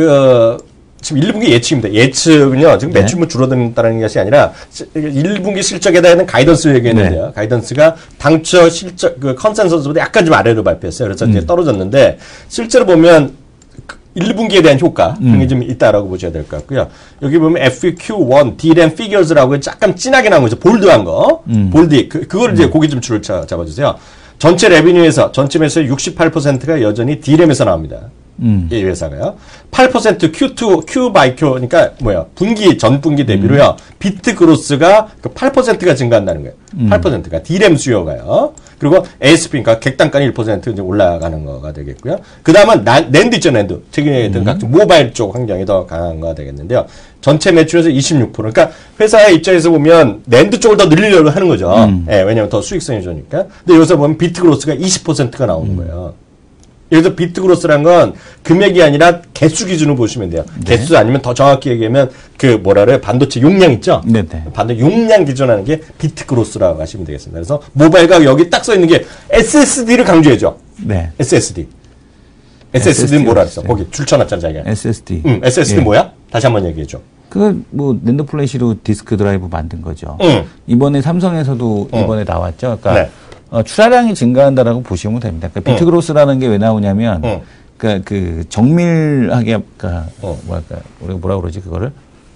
Speaker 2: 지금 1분기 예측입니다. 예측은요, 지금 매출만 줄어든다는 것이 아니라 1분기 실적에 대한 가이던스 얘기했는데요. 가이던스가 당초 실적 그 컨센서스보다 약간 좀 아래로 발표했어요. 그래서 이제 떨어졌는데 실제로 보면 1분기에 대한 효과 그런 게 좀 있다라고 보셔야 될 것 같고요. 여기 보면 FQ1 DRAM Figures라고 약간 진하게 나온 거죠. 볼드한 거. 볼드. 그걸 이제 고기 좀 줄을 잡아주세요. 전체 레비뉴에서 전체 매수의 68%가 여전히 D램에서 나옵니다. 이 회사가요. 8% Q by Q, 그러니까 뭐야, 전 분기 대비로요. 비트 그로스가 8%가 증가한다는 거예요. 8%가 D램 수요가요. 그리고 ASP, 그러니까 객단가는 1% 이제 올라가는 거가 되겠고요. 그 다음은 낸드 있죠, 낸드. 최근에 각종 모바일 쪽 환경이 더 강한 거가 되겠는데요. 전체 매출에서 26%. 그러니까 회사의 입장에서 보면 낸드 쪽을 더 늘리려고 하는 거죠. 왜냐면 더 수익성이 좋으니까. 근데 여기서 보면 비트 그로스가 20%가 나오는 거예요. 여기서 비트 그로스란 건 금액이 아니라 개수 기준으로 보시면 돼요. 개수 아니면 더 정확히 얘기하면 반도체 용량 있죠? 반도체 용량 기준하는 게 비트 그로스라고 하시면 되겠습니다. 그래서 모바일과 여기 딱 써 있는 게 SSD를 강조해줘. SSD. SSD는 뭐라 했어? 거기 줄쳐놨잖아, 자기가.
Speaker 1: SSD.
Speaker 2: SSD 뭐야? 다시 한번 얘기해줘.
Speaker 1: 낸드 플래시로 디스크 드라이브 만든 거죠. 이번에 삼성에서도 이번에 나왔죠. 그러니까 출하량이 증가한다라고 보시면 됩니다. 그러니까 비트 그로스라는 게 왜 나오냐면, 그 정밀하게, 우리가 뭐라 그러지, 그거를?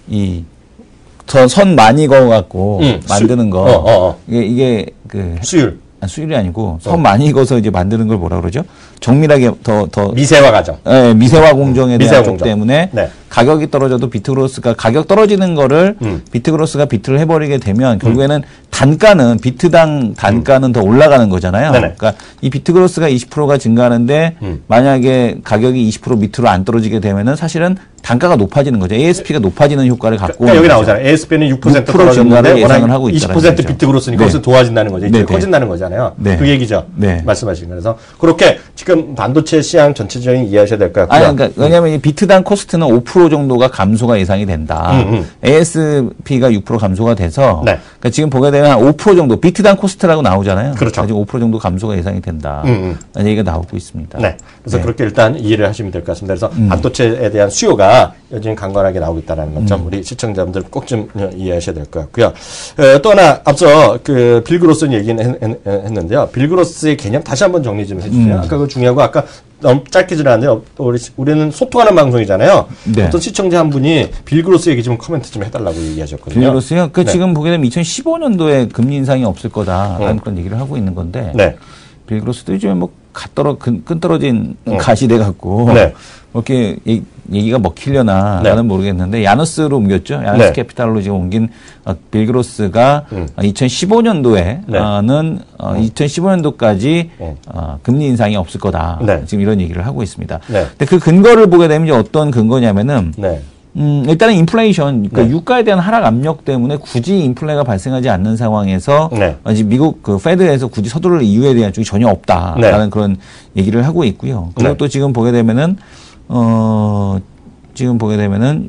Speaker 1: 선 많이 그어갖고 만드는 거. 이게 수율이 아니고 선 많이 익어서 이제 만드는 걸 뭐라 그러죠? 정밀하게 더
Speaker 2: 미세화 과정.
Speaker 1: 미세화 공정에 대한 쪽 때문에 가격이 떨어져도 비트그로스가 가격 떨어지는 거를 비트그로스가 비트를 해버리게 되면 결국에는 비트당 단가는 더 올라가는 거잖아요. 그러니까 이 비트그로스가 20%가 증가하는데 만약에 가격이 20% 밑으로 안 떨어지게 되면은 사실은 단가가 높아지는 거죠. ASP가 높아지는 효과를 갖고
Speaker 2: 여기 나오잖아요. ASP는 6% 떨어졌는데
Speaker 1: 예상을 하고
Speaker 2: 20% 비트그로스니까 거기서 도와진다는 거죠. 이제 커진다는 거잖아요. 그 얘기죠. 말씀하신 거. 그래서 그렇게 지금 반도체 시장 전체적인 이해하셔야 될 것 같고요.
Speaker 1: 그러니까 왜냐하면 이 비트당 코스트는 5% 정도가 감소가 예상이 된다. ASP가 6% 감소가 돼서 그러니까 지금 보게 되면 한 5% 정도 비트당 코스트라고 나오잖아요.
Speaker 2: 그렇죠.
Speaker 1: 아직 5% 정도 감소가 예상이 된다. 라는 얘기가 나오고 있습니다.
Speaker 2: 그래서 그렇게 일단 이해를 하시면 될 것 같습니다. 그래서 반도체에 대한 수요가 여전히 강건하게 나오고 있다는 것 좀 우리 시청자분들 꼭 좀 이해하셔야 될 것 같고요. 또 하나 앞서 빌 그로스 얘기는 했는데요. 빌 그로스의 개념 다시 한번 정리 좀 해주세요. 아까 그 중요하고 아까 너무 짧게 지나는데 우리는 소통하는 방송이잖아요. 어떤 시청자 한 분이 빌 그로스 얘기 좀 코멘트 좀 해달라고 얘기하셨거든요.
Speaker 1: 빌 그로스요? 지금 보게 되면 2015년도에 금리 인상이 없을 거다라는 그런 얘기를 하고 있는 건데 빌 그로스도 요즘에 끈 떨어진 갓이 돼갖고 이렇게 얘기가 먹히려나 나는 모르겠는데 야너스로 옮겼죠. 야너스 캐피탈로 지금 옮긴 빌 그로스가 2015년도에는 2015년도까지 금리 인상이 없을 거다. 지금 이런 얘기를 하고 있습니다. 근데 그 근거를 보게 되면 이제 어떤 근거냐면은 일단은 인플레이션, 그러니까 유가에 대한 하락 압력 때문에 굳이 인플레가 발생하지 않는 상황에서 지금 미국 페드에서 굳이 서두를 이유에 대한 쪽이 전혀 없다라는 그런 얘기를 하고 있고요. 그리고 또 지금 보게 되면은 지금 보게 되면은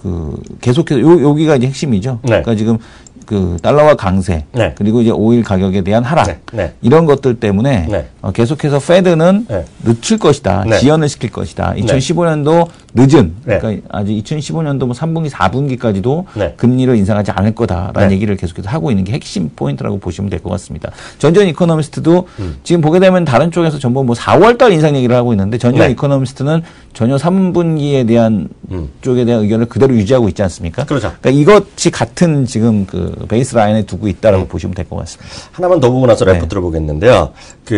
Speaker 1: 계속해서 여기가 이제 핵심이죠. 네. 그러니까 지금 달러화 강세 네. 그리고 이제 오일 가격에 대한 하락 네. 네. 이런 것들 때문에 네. 계속해서 페드는 네. 늦출 것이다. 네. 지연을 시킬 것이다. 2015년도 늦은 네. 그러니까 아직 2015년도 뭐 3분기 4분기까지도 네. 금리를 인상하지 않을 거다라는 네. 얘기를 계속해서 하고 있는 게 핵심 포인트라고 보시면 될 것 같습니다. 전전 이코노미스트도 지금 보게 되면 다른 쪽에서 전부 뭐 4월달 인상 얘기를 하고 있는데 전전 네. 이코노미스트는 전혀 3분기에 대한 쪽에 대한 의견을 그대로 유지하고 있지 않습니까?
Speaker 2: 그렇죠.
Speaker 1: 그러니까 이것이 같은 지금 베이스 라인에 두고 있다라고 보시면 될 것 같습니다.
Speaker 2: 하나만 더 보고 나서 래퍼 들어보겠는데요.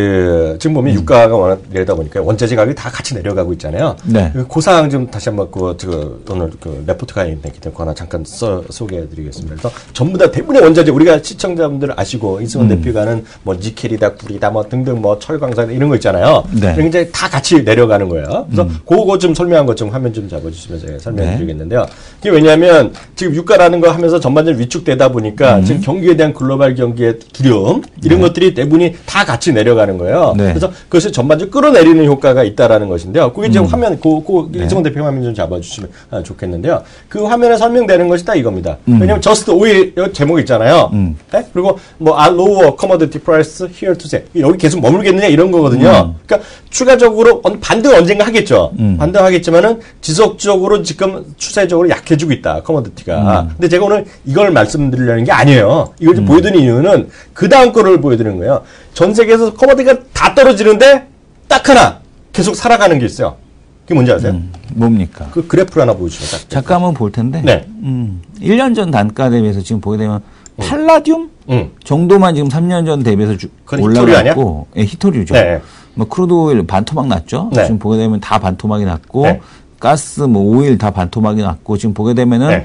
Speaker 2: 지금 보면 유가가 워낙 내려다 보니까 원재재 가격이 다 같이 내려가고 있잖아요. 네. 그 사항 좀 다시 한번 오늘 레포트가 있기 때문에 하나 잠깐 소개해드리겠습니다. 그래서 전부 다 대부분의 원자재 우리가 시청자분들 아시고 이승원 대표가는 뭐 니켈이다, 구리다, 뭐 등등 뭐 철광산 이런 거 있잖아요. 네. 이제 다 같이 내려가는 거예요. 그래서 그거 좀 설명한 것 좀 화면 좀 잡아주시면 제가 설명해드리겠는데요. 이게 왜냐하면 지금 유가라는 거 하면서 전반적으로 위축되다 보니까 지금 경기에 대한 글로벌 경기의 두려움 이런 것들이 대부분이 다 같이 내려가는 거예요. 네. 그래서 그것이 전반적으로 끌어내리는 효과가 있다라는 것인데요. 그게 지금 화면 이승원 대표 화면 좀 잡아주시면 좋겠는데요. 그 화면에 설명되는 것이 다 이겁니다. 왜냐하면 just 오일 제목 있잖아요. 네? 그리고 뭐 are lower commodity price here to stay 여기 계속 머물겠느냐 이런 거거든요. 그러니까 추가적으로 반등 언젠가 하겠죠. 반등하겠지만은 지속적으로 지금 추세적으로 약해지고 있다 커머디티가. 근데 제가 오늘 이걸 말씀드리려는 게 아니에요. 이걸 좀 보여드리는 이유는 그 다음 거를 보여드리는 거예요. 전 세계에서 커머디티가 다 떨어지는데 딱 하나 계속 살아가는 게 있어요. 그게 뭔지 아세요?
Speaker 1: 뭡니까?
Speaker 2: 그 그래프를 하나 보여주시면
Speaker 1: 잠깐만 볼 텐데.
Speaker 2: 네.
Speaker 1: 1년 전 단가 대비해서 지금 보게 되면 팔라듐 정도만 지금 3년 전 대비해서 올라갔고, 예, 히토류죠. 네. 뭐 크루드 오일 반토막 났죠. 네. 지금 보게 되면 다 반토막이 났고, 네. 가스 뭐 오일 다 반토막이 났고, 지금 보게 되면은
Speaker 2: 네.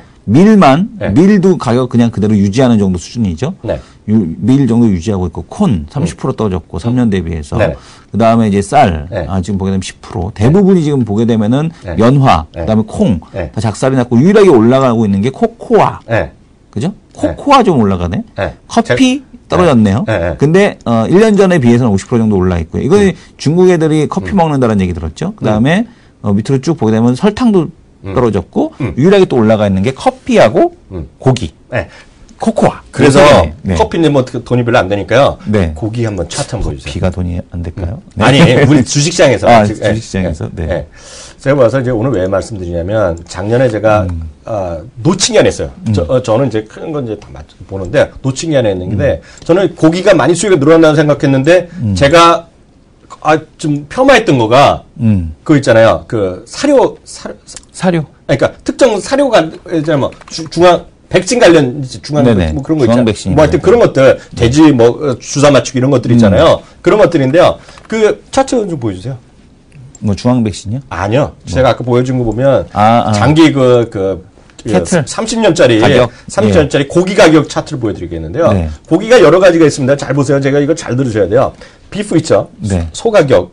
Speaker 1: 밀도 가격 그냥 그대로 유지하는 정도 수준이죠. 네. 밀 정도 유지하고 있고, 콘 30% 떨어졌고, 3년 대비해서. 네. 그 다음에 이제 쌀,
Speaker 2: 네.
Speaker 1: 지금 보게 되면 10%. 대부분이 지금 보게 되면은
Speaker 2: 네.
Speaker 1: 연화, 그 다음에 콩,
Speaker 2: 네.
Speaker 1: 다 작살이 났고, 유일하게 올라가고 있는 게 코코아.
Speaker 2: 네.
Speaker 1: 그죠? 코코아 좀 올라가네.
Speaker 2: 네.
Speaker 1: 커피 떨어졌네요.
Speaker 2: 네.
Speaker 1: 근데 1년 전에 비해서는 50% 정도 올라 있고요. 이거 중국 애들이 커피 먹는다는 얘기 들었죠. 그다음에 밑으로 쭉 보게 되면 설탕도 떨어졌고 유일하게 또 올라가 있는 게 커피하고 고기.
Speaker 2: 네.
Speaker 1: 코코아.
Speaker 2: 그래서 네. 커피는 뭐 돈이 별로 안 되니까요. 네. 고기 한번 차트 한번 보여주세요.
Speaker 1: 커피가 돈이 안 될까요? 네.
Speaker 2: 아니, 우리 주식시장에서.
Speaker 1: 주식시장에서. 네.
Speaker 2: 네. 제가 봐서 이제 오늘 왜 말씀드리냐면 작년에 제가 놓친 게 하나 있어요. 저는 이제 큰 건 이제 다 보는데 놓친 게 하나 있는데 저는 고기가 많이 수익이 늘어난다고 생각했는데 제가 좀 폄하했던 거가 그거 있잖아요. 그 사료. 그러니까 특정 사료가 이제 뭐 백신 관련 중앙 뭐 그런 거 있잖아요. 뭐 하여튼 그런 것들 돼지 뭐 주사 맞추기 이런 것들 있잖아요. 그런 것들인데요. 그 차트 좀 보여주세요.
Speaker 1: 뭐 중앙 백신이요?
Speaker 2: 아니요. 제가 아까 보여준 거 보면 장기
Speaker 1: 캐틀
Speaker 2: 30년짜리
Speaker 1: 가격?
Speaker 2: 30년짜리 예. 고기 가격 차트를 보여드리겠는데요. 네. 고기가 여러 가지가 있습니다. 잘 보세요. 제가 이거 잘 들으셔야 돼요. 비프 있죠. 네. 소 가격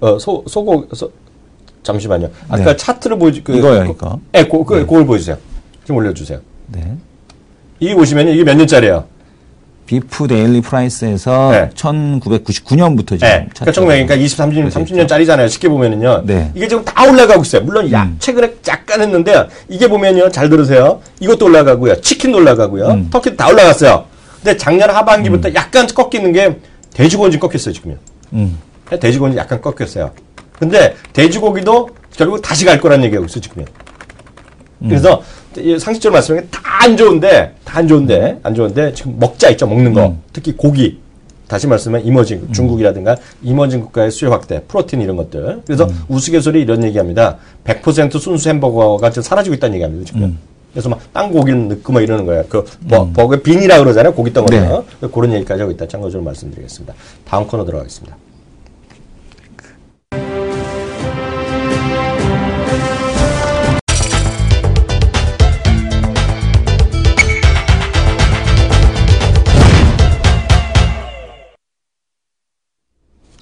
Speaker 2: 잠시만요. 아까 네. 차트를
Speaker 1: 이거요, 이거.
Speaker 2: 네, 그걸 보여주세요. 좀 올려주세요.
Speaker 1: 네.
Speaker 2: 이게 보시면 이게 몇 년짜리예요?
Speaker 1: 비프 데일리 프라이스에서 네. 1999년부터 지금.
Speaker 2: 네. 그러니까 30년짜리잖아요. 쉽게 보면은요. 네. 이게 지금 다 올라가고 있어요. 물론 최근에 약간 했는데 이게 보면요. 잘 들으세요. 이것도 올라가고요. 치킨도 올라가고요. 터키도 다 올라갔어요. 근데 작년 하반기부터 약간 꺾이는 게 돼지고기 꺾였어요. 지금요. 돼지고기 약간 꺾였어요. 근데 돼지고기도 결국 다시 갈 거란 얘기하고 있어요. 지금요. 그래서 상식적으로 말씀하면 다 안 좋은데 지금 먹자 있죠. 먹는 거. 특히 고기. 다시 말씀하면 이머징 중국이라든가 이머징 국가의 수요 확대, 프로틴 이런 것들. 그래서 우스갯소리 이런 얘기합니다. 100% 순수 햄버거가 지금 사라지고 있다는 얘기합니다. 지금. 그래서 막 땅 고기는 넣고 막 이러는 거예요. 버거 빈이라 그러잖아요. 고기 덩어리요. 네. 그런 얘기까지 하고 있다. 참고적으로 말씀드리겠습니다. 다음 코너 들어가겠습니다.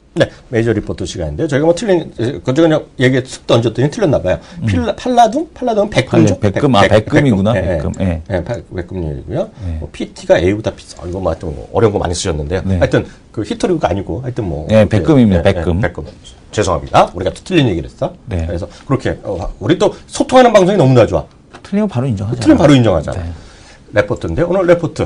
Speaker 2: 네, 메이저 리포트 시간인데 저희가 뭐 틀린 그저 그냥 얘기 툭 던졌더니 틀렸나 봐요. 팔라둠은 백금죠?
Speaker 1: 백금이구나. 백금.
Speaker 2: 네, 백금 얘기고요. 뭐 PT가 A보다 비싸. 이거 뭐 좀 어려운 거 많이 쓰셨는데요. 네. 하여튼 그 히토리가 아니고 하여튼 뭐
Speaker 1: 네, 백금입니다. 백금.
Speaker 2: 백금. 죄송합니다. 우리가 또 틀린 얘기를 했어. 네. 그래서 그렇게 우리 또 소통하는 방송이 너무나 좋아.
Speaker 1: 틀리면 바로 인정하자.
Speaker 2: 틀리면 바로 인정하자. 네. 레포트인데 오늘 레포트.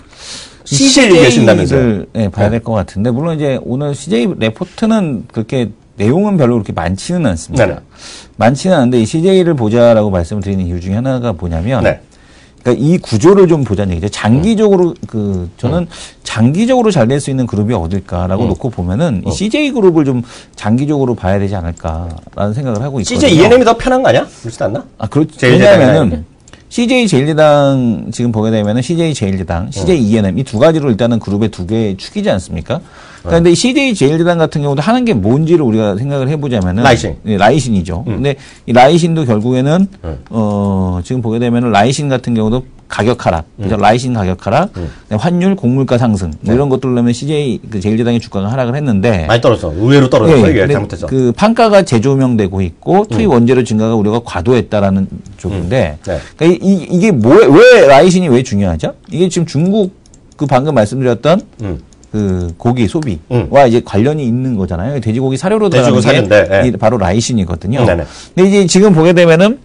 Speaker 2: CJ 계신다면서요?
Speaker 1: 네, 봐야 될 것 같은데 물론 이제 오늘 CJ 레포트는 그렇게 내용은 별로 그렇게 많지는 않습니다. 네네. 많지는 않은데 이 CJ를 보자라고 말씀을 드리는 이유 중에 하나가 뭐냐면 네. 그러니까 이 구조를 좀 보자는 얘기죠. 장기적으로 저는 장기적으로 잘 될 수 있는 그룹이 어딜까라고 놓고 보면은 이 CJ 그룹을 좀 장기적으로 봐야 되지 않을까라는 생각을 하고 있거든요.
Speaker 2: CJ E&M이 더 편한 거 아니야? 그렇지 않나?
Speaker 1: 그렇죠. 왜냐하면은 CJ 제일제당 지금 보게 되면은 CJ 제일제당, CJ E&M 이 두 가지로 일단은 그룹의 두 개의 축이지 않습니까? 그런데 CJ 제일제당 같은 경우도 하는 게 뭔지를 우리가 생각을 해보자면은
Speaker 2: 라이신,
Speaker 1: 네, 라이신이죠. 근데 이 라이신도 결국에는 지금 보게 되면은 라이신 같은 경우도 가격 하락, 그죠? 라이신 가격 하락, 환율, 곡물가 상승, 뭐 이런 것들 때문에 CJ 그 제일제당의 주가가 하락을 했는데
Speaker 2: 많이 떨어졌어. 의외로 떨어졌어. 이게 잘못했어.
Speaker 1: 그 판가가 재조명되고 있고 투입 원재료 증가가 우려가 과도했다라는 쪽인데, 그러니까 이게 왜 라이신이 왜 중요하죠? 이게 지금 중국 그 방금 말씀드렸던 그 고기 소비와 이제 관련이 있는 거잖아요. 돼지고기 사료로 들어가는 게 바로 라이신이거든요. 근데 이제 지금 보게 되면은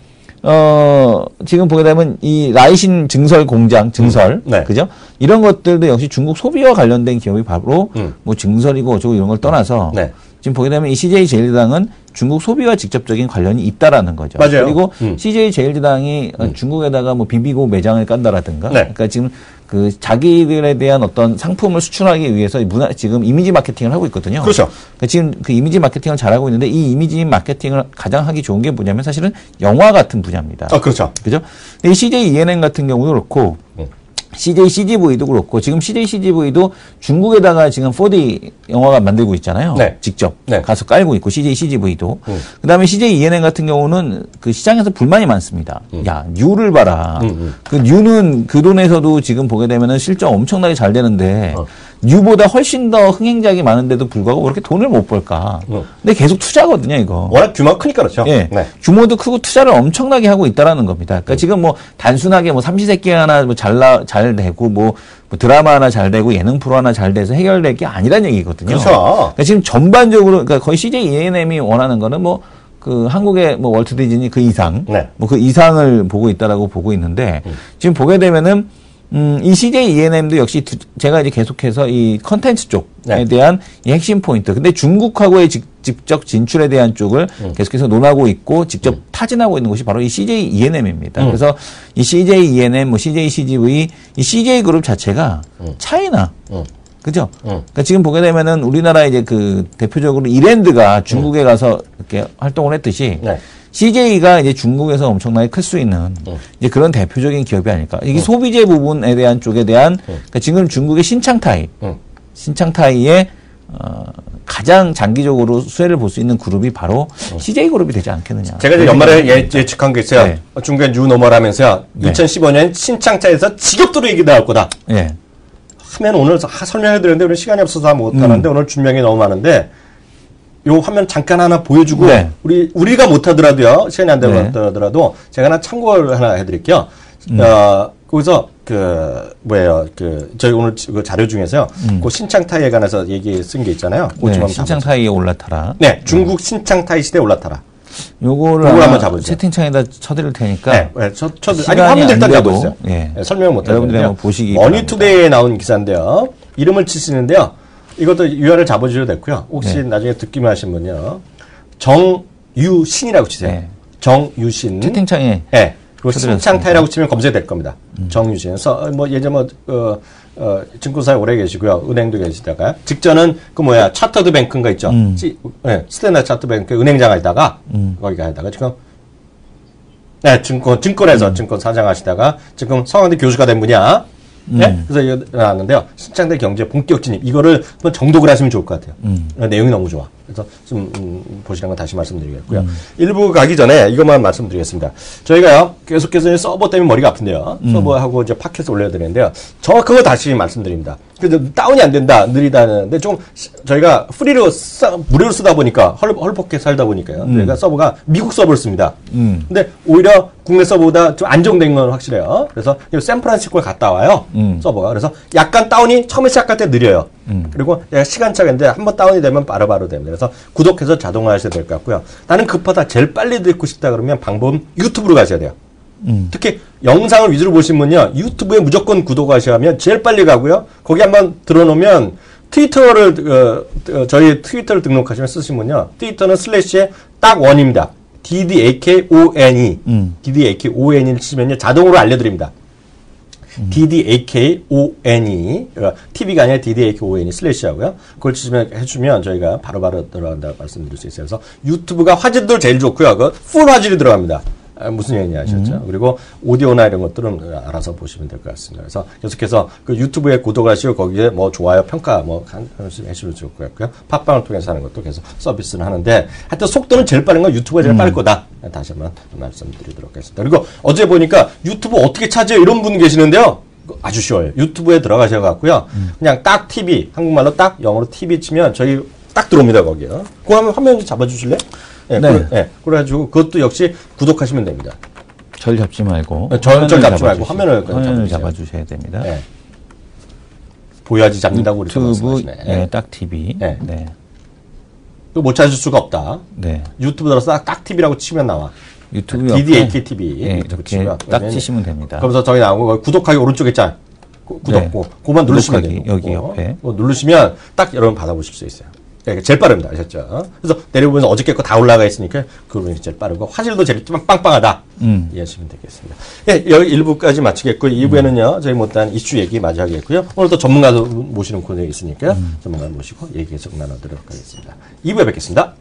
Speaker 1: 지금 보게 되면 이 라이신 증설 공장, 그죠? 이런 것들도 역시 중국 소비와 관련된 기업이 바로 뭐 증설이고 어쩌고 이런 걸 떠나서 지금 보게 되면 이 CJ 제일제당은 중국 소비와 직접적인 관련이 있다라는 거죠.
Speaker 2: 맞아요.
Speaker 1: 그리고 CJ 제일제당이 중국에다가 뭐 비비고 매장을 깐다라든가, 그러니까 지금 그 자기들에 대한 어떤 상품을 수출하기 위해서 지금 이미지 마케팅을 하고 있거든요.
Speaker 2: 그렇죠.
Speaker 1: 그러니까 지금 그 이미지 마케팅을 잘하고 있는데 이 이미지 마케팅을 가장 하기 좋은 게 뭐냐면 사실은 영화 같은 분야입니다.
Speaker 2: 그렇죠.
Speaker 1: 그죠? 근데 이 CJ E&M 같은 경우도 그렇고, CJ CGV도 그렇고, 지금 CJ CGV도 중국에다가 지금 4D 영화가 만들고 있잖아요. 직접 가서 깔고 있고, CJ CGV도. 그 다음에 CJ E&M 같은 경우는 그 시장에서 불만이 많습니다. 야, 뉴를 봐라. 그 뉴는 그 돈에서도 지금 보게 되면은 실적 엄청나게 잘 되는데, 뉴보다 훨씬 더 흥행작이 많은데도 불구하고 왜 이렇게 돈을 못 벌까? 근데 계속 투자거든요, 이거.
Speaker 2: 워낙 규모가 크니까 그렇죠.
Speaker 1: 예. 규모도 크고 투자를 엄청나게 하고 있다라는 겁니다. 그러니까 지금 뭐 단순하게 뭐 삼시세끼 하나 뭐 잘 되고 뭐 드라마 하나 잘 되고 예능 프로 하나 잘 돼서 해결될 게 아니란 얘기거든요.
Speaker 2: 그렇죠.
Speaker 1: 그러니까 지금 전반적으로 그러니까 거의 CJ E&M이 원하는 거는 뭐 그 한국의 뭐 월트 디즈니 그 이상, 뭐 그 이상을 보고 있다라고 보고 있는데 지금 보게 되면은 이 CJ E&M도 역시 제가 이제 계속해서 이 컨텐츠 쪽에 대한 이 핵심 포인트. 근데 중국하고의 직접 진출에 대한 쪽을 계속해서 논하고 있고 직접 타진하고 있는 곳이 바로 이 CJ E&M입니다. 그래서 이 CJ E&M, 뭐 CJ CGV, 이 CJ 그룹 자체가 차이나, 그죠? 그러니까 지금 보게 되면은 우리나라 이제 그 대표적으로 이랜드가 중국에 가서 이렇게 활동을 했듯이 CJ가 이제 중국에서 엄청나게 클 수 있는 이제 그런 대표적인 기업이 아닐까. 이게 소비재 부분에 대한 쪽에 대한 그러니까 지금 중국의 신창타이의 가장 장기적으로 수혜를 볼 수 있는 그룹이 바로 CJ 그룹이 되지 않겠느냐.
Speaker 2: 제가 이제 연말에 예측한 게 있어요. 중국의 뉴 노멀하면서요. 2015년 신창차에서 직업도로 얘기 나올 거다. 하면 오늘 설명해드렸는데 우리 시간이 없어서 못하는데 오늘 준비한 너무 많은데 요 화면 잠깐 하나 보여주고 우리가 못하더라도요. 시간이 안 되더라도 제가 하나 참고를 하나 해드릴게요. 거기서 저희 오늘 그 자료 중에서요. 그 신창타이에 관해서 얘기 쓴 게 있잖아요.
Speaker 1: 신창타이에 올라타라.
Speaker 2: 중국 신창타이 시대에 올라타라.
Speaker 1: 요거를 한번 잡으세요. 채팅창에다 쳐드릴 테니까.
Speaker 2: 아니 화면 일단 잡으세요. 설명 못 하는데요.
Speaker 1: 보시기
Speaker 2: 머니투데이에 나온 기사인데요. 이름을 치시는데요. 이것도 URL 잡아주셔도 됐고요. 혹시 나중에 듣기만 하신 분요. 정유신이라고 치세요. 정유신.
Speaker 1: 채팅창에.
Speaker 2: 그리고 신창타이라고 치면 검색될 겁니다. 정유신. 뭐 예전 증권사에 오래 계시고요. 은행도 계시다가 직전은 차터드 뱅크인가 있죠. 스탠다드 차터드 뱅크 은행장 하시다가 거기가 하다가 지금 증권에서 증권 사장 하시다가 지금 서강대 교수가 된 분이야. 그래서 이거 나왔는데요. 신창대 경제 본격 진입. 이거를 한번 정독을 하시면 좋을 것 같아요. 내용이 너무 좋아. 그래서 좀 보시는 건 다시 말씀드리겠고요. 1부 가기 전에 이것만 말씀드리겠습니다. 저희가요 계속해서 서버 때문에 머리가 아픈데요. 서버하고 이제 팟캐스트 올려야 되는데요. 정확한 거 다시 말씀드립니다. 그래서 다운이 안 된다, 느리다는데 좀 저희가 프리로 무료로 쓰다 보니까 헐벗게 살다 보니까요. 저희가 서버가 미국 서버를 씁니다. 근데 오히려 국내 서버보다 좀 안정된 건 확실해요. 그래서 샌프란시스코에 갔다 와요. 서버가. 그래서 약간 다운이 처음에 시작할 때 느려요. 그리고 시간차가 있는데 한번 다운이 되면 바로바로 됩니다. 그래서 구독해서 자동화 하셔야 될 것 같고요. 나는 급하다, 제일 빨리 듣고 싶다 그러면 방법은 유튜브로 가셔야 돼요. 특히 영상을 위주로 보신 분요, 유튜브에 무조건 구독하셔야 하면 제일 빨리 가고요. 거기 한번 들어놓으면 트위터를, 저희 트위터를 등록하시면 쓰시면요, 트위터는 슬래시에 딱 원입니다. DDAKONE. DDAKONE를 치시면요, 자동으로 알려드립니다. DDAKONE. TV가 아니라 DDAKONE 슬래시 하고요. 그걸 해주면 저희가 바로바로 들어간다고 말씀드릴 수 있어요. 그래서 유튜브가 화질도 제일 좋고요. 그 풀 화질이 들어갑니다. 무슨 얘기인지 아셨죠? 그리고 오디오나 이런 것들은 알아서 보시면 될 것 같습니다. 그래서 계속해서 그 유튜브에 구독하시고 거기에 뭐 좋아요, 평가 뭐 해주시면 좋을 것 같고요. 팟빵을 통해서 하는 것도 계속 서비스를 하는데 하여튼 속도는 제일 빠른 건 유튜브가 제일 빠를 거다. 다시 한번 말씀드리도록 하겠습니다. 그리고 어제 보니까 유튜브 어떻게 찾아요? 이런 분 계시는데요. 아주 쉬워요. 유튜브에 들어가셔갖고요. 그냥 딱 TV, 한국말로 딱 영어로 TV 치면 저희 딱 들어옵니다, 거기요. 그거 한번 화면 좀 잡아주실래요? 네. 그래가지고 그것도 역시 구독하시면 됩니다.
Speaker 1: 절 잡지 말고.
Speaker 2: 절 잡지 말고
Speaker 1: 화면을 잡아주셔야 됩니다.
Speaker 2: 네. 보여야지 잡는다고 우리
Speaker 1: 유튜브, 딱 TV.
Speaker 2: 네. 그거 못 찾을 수가 없다.
Speaker 1: 네.
Speaker 2: 유튜브 들어서 딱 TV라고 치면 나와.
Speaker 1: 유튜브
Speaker 2: DDAK TV.
Speaker 1: 이렇게 딱 치시면 됩니다.
Speaker 2: 그러면서 저기 나오고 구독하기 오른쪽에 있잖아요. 구독고 그것만 누르시면 돼요.
Speaker 1: 여기 옆에.
Speaker 2: 누르시면 딱 여러분 받아보실 수 있어요. 제일 빠릅니다. 아셨죠? 그래서 내려보면 어저께 거 다 올라가 있으니까 그거는 제일 빠르고 화질도 제일 빵빵하다. 이해하시면 되겠습니다. 여기 1부까지 마치겠고 2부에는요. 저희 못한 이슈 얘기 마저 하겠고요. 오늘도 전문가도 모시는 코너가 있으니까요. 전문가 모시고 얘기 계속 나눠드리도록 하겠습니다. 2부에 뵙겠습니다.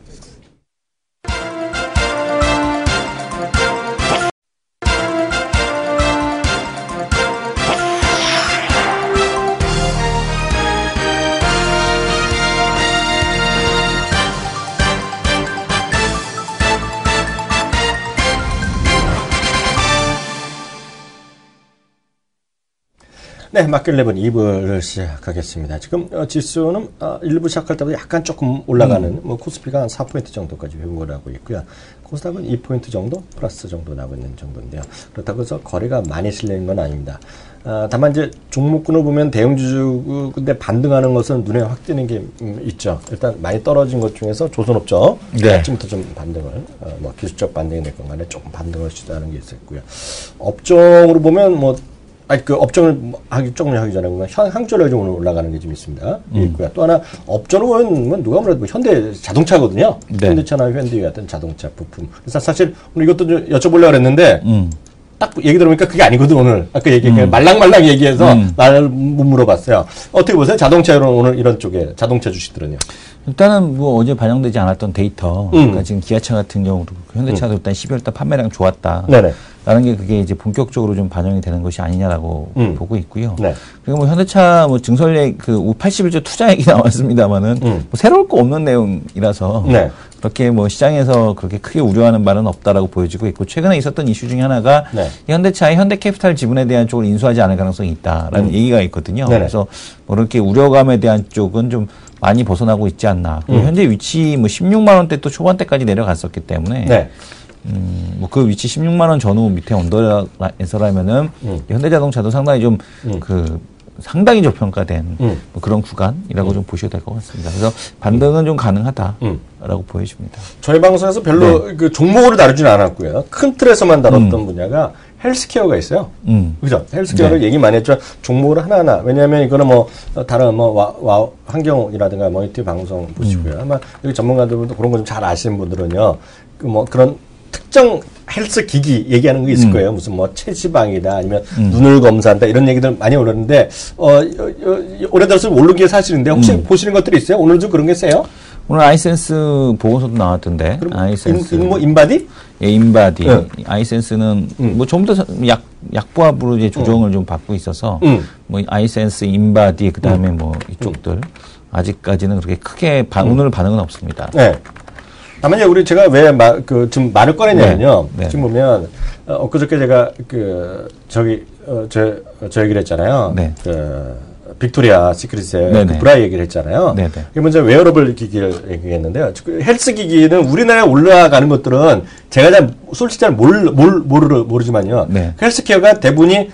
Speaker 2: 네, 마켓랩은 2부를 시작하겠습니다. 지금 지수는 1부 시작할 때보다 약간 조금 올라가는 코스피가 한 4포인트 정도까지 회복을 하고 있고요. 코스닥은 2포인트 정도 플러스 정도 나고 있는 정도인데요. 그렇다고 해서 거래가 많이 실리는 건 아닙니다. 다만 이제 종목군을 보면 대형주주 근데 반등하는 것은 눈에 확 띄는 게 있죠. 일단 많이 떨어진 것 중에서 조선업종 아침부터 좀 반등을 뭐 기술적 반등이 될 것 간에 조금 반등을 시도하는 게 있었고요. 업종으로 보면 그 업종을 조금 하기 전에 보면 항저력이 오늘 올라가는 게 좀 있습니다. 있고요. 또 하나 업종으로 보면 누가 뭐래도 현대 자동차거든요. 네. 현대차나 현대 같은 자동차 부품. 그래서 사실 오늘 이것도 좀 여쭤보려고 그랬는데 딱 얘기 들어보니까 그게 아니거든 오늘. 아까 말랑말랑 얘기해서 나를 못 물어봤어요. 어떻게 보세요? 자동차로 오늘 이런 쪽에 자동차 주식들은요?
Speaker 1: 일단은 뭐 어제 반영되지 않았던 데이터. 그러니까 지금 기아차 같은 경우도 현대차도 일단 12월달 판매량 좋았다.
Speaker 2: 네네.
Speaker 1: 라는 게 그게 이제 본격적으로 좀 반영이 되는 것이 아니냐라고 보고 있고요.
Speaker 2: 네.
Speaker 1: 그리고 뭐 현대차 뭐 증설액 81조 투자 얘기 나왔습니다만은 뭐 새로울 거 없는 내용이라서
Speaker 2: 네.
Speaker 1: 그렇게 뭐 시장에서 그렇게 크게 우려하는 바는 없다라고 보여지고 있고 최근에 있었던 이슈 중에 하나가 현대차의 현대캐피탈 지분에 대한 쪽을 인수하지 않을 가능성이 있다라는 얘기가 있거든요.
Speaker 2: 네네.
Speaker 1: 그래서 뭐 이렇게 우려감에 대한 쪽은 좀 많이 벗어나고 있지 않나. 그리고 현재 위치 뭐 16만 원대 또 초반대까지 내려갔었기 때문에.
Speaker 2: 네.
Speaker 1: 뭐 그 위치 16만 원 전후 밑에 언더에서라면은 현대자동차도 상당히 좀 상당히 저평가된 뭐 그런 구간이라고 좀 보셔야 될 것 같습니다. 그래서 반등은 좀 가능하다라고 보여집니다.
Speaker 2: 저희 방송에서 별로 그 종목으로 다루지는 않았고요. 큰 틀에서만 다뤘던 분야가 헬스케어가 있어요. 그죠? 헬스케어를 얘기 많이 했죠. 종목을 하나하나. 왜냐하면 이거는 뭐 다른 뭐 환경이라든가 모니터 방송 보시고요. 아마 여기 전문가들도 그런 거 좀 잘 아시는 분들은요. 뭐 그런 특정 헬스 기기 얘기하는 거 있을 거예요. 무슨 뭐 체지방이다 아니면 눈을 검사한다 이런 얘기들 많이 오르는데 올해 들어서 오르기에 사실인데 혹시 보시는 것들이 있어요? 오늘도 그런 게 세요?
Speaker 1: 오늘 아이센스 보고서도 나왔던데. 아이센스.
Speaker 2: 인바디?
Speaker 1: 예, 인바디. 네. 아이센스는 뭐 좀 더 약보합으로 이제 조정을 좀 받고 있어서 뭐 아이센스, 인바디 그다음에 뭐 이쪽들 아직까지는 그렇게 크게 오늘 반응은 없습니다.
Speaker 2: 네. 다만 이제 제가 왜 지금 말을 꺼내냐면요. 네. 지금 보면 엊그저께 제가 저 얘기를 했잖아요. 네. 빅토리아 시크릿의 그 브라 얘기를 했잖아요. 네네. 이게 먼저 웨어러블 기기를 얘기했는데요. 헬스 기기는 우리나라에 올라가는 것들은 제가 솔직히 잘 모르지만요. 네. 헬스케어가 대부분이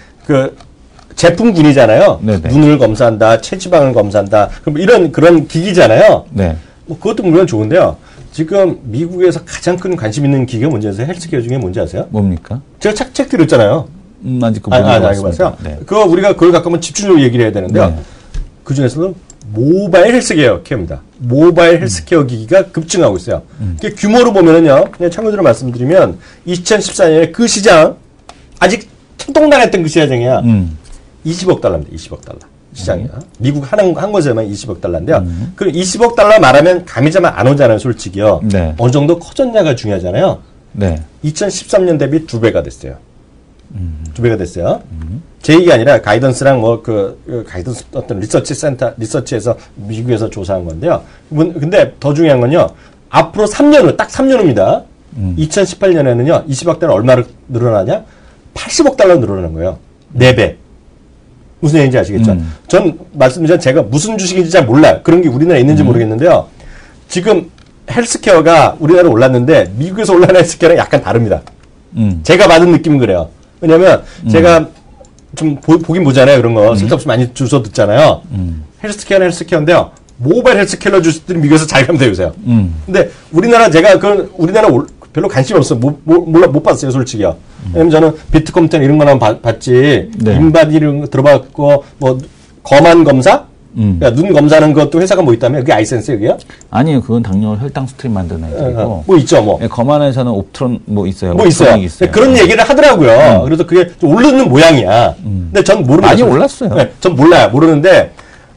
Speaker 2: 제품군이잖아요. 네네. 눈을 검사한다, 체지방을 검사한다. 그런 기기잖아요. 네. 뭐 그것도 물론 좋은데요. 지금 미국에서 가장 큰 관심 있는 기계가 뭔지 아세요? 헬스케어 중에 뭔지 아세요?
Speaker 1: 뭡니까?
Speaker 2: 제가 책 드렸잖아요.
Speaker 1: 아직 그 모르겠어요.
Speaker 2: 네. 우리가 그걸 갖고 집중적으로 얘기를 해야 되는데요. 네. 그 중에서는 모바일 헬스케어입니다. 모바일 헬스케어 기기가 급증하고 있어요. 규모로 보면은요, 그냥 참고로 말씀드리면 2014년에 그 시장 아직 천동난했던 그 시장이야. 20억 달러입니다. 20억 달러 시장이야. 미국 한 곳에만 20억 달러인데요. 그 20억 달러 말하면 감이 잘 안 오잖아요, 솔직히요. 네. 어느 정도 커졌냐가 중요하잖아요. 네. 2013년 대비 2배가 됐어요. 2배가 됐어요. 제 얘기가 아니라 가이던스랑 가이던스 어떤 리서치에서 미국에서 조사한 건데요. 근데 더 중요한 건요. 앞으로 3년 후, 딱 3년 후입니다. 2018년에는요, 20억 달러 얼마로 늘어나냐? 80억 달러 늘어나는 거예요. 4배. 무슨 얘기인지 아시겠죠? 전 말씀드리자면 제가 무슨 주식인지 잘 몰라요. 그런 게 우리나라에 있는지 모르겠는데요. 지금 헬스케어가 우리나라에 올랐는데 미국에서 올라가는 헬스케어랑 약간 다릅니다. 제가 받은 느낌은 그래요. 왜냐면 제가 좀 보긴 보잖아요. 그런 거. 쓸데없이 많이 주워 듣잖아요. 헬스케어는 헬스케어인데요. 모바일 헬스케어 주식들이 미국에서 잘 가면 돼요, 요새. 근데 우리나라 우리나라 별로 관심이 없어요. 못 봤어요, 솔직히요. 왜냐면 저는 비트컴퓨터 이런 거나 봤지. 네. 인바디 이런 거 들어봤고, 검안 검사? 그러니까 눈 검사하는 것도 회사가 뭐 있다며? 그게 아이센스 여기요?
Speaker 1: 아니요, 그건 당뇨 혈당 스트림 만드는 애들이고.
Speaker 2: 뭐 있죠, 뭐.
Speaker 1: 네, 검안에서는 옵트론 있어요.
Speaker 2: 뭐 있어요. 그런 얘기를 하더라고요. 그래서 그게 좀 오르는 모양이야. 근데 전 모릅니다.
Speaker 1: 많이 올랐어요.
Speaker 2: 네, 전 몰라요. 모르는데,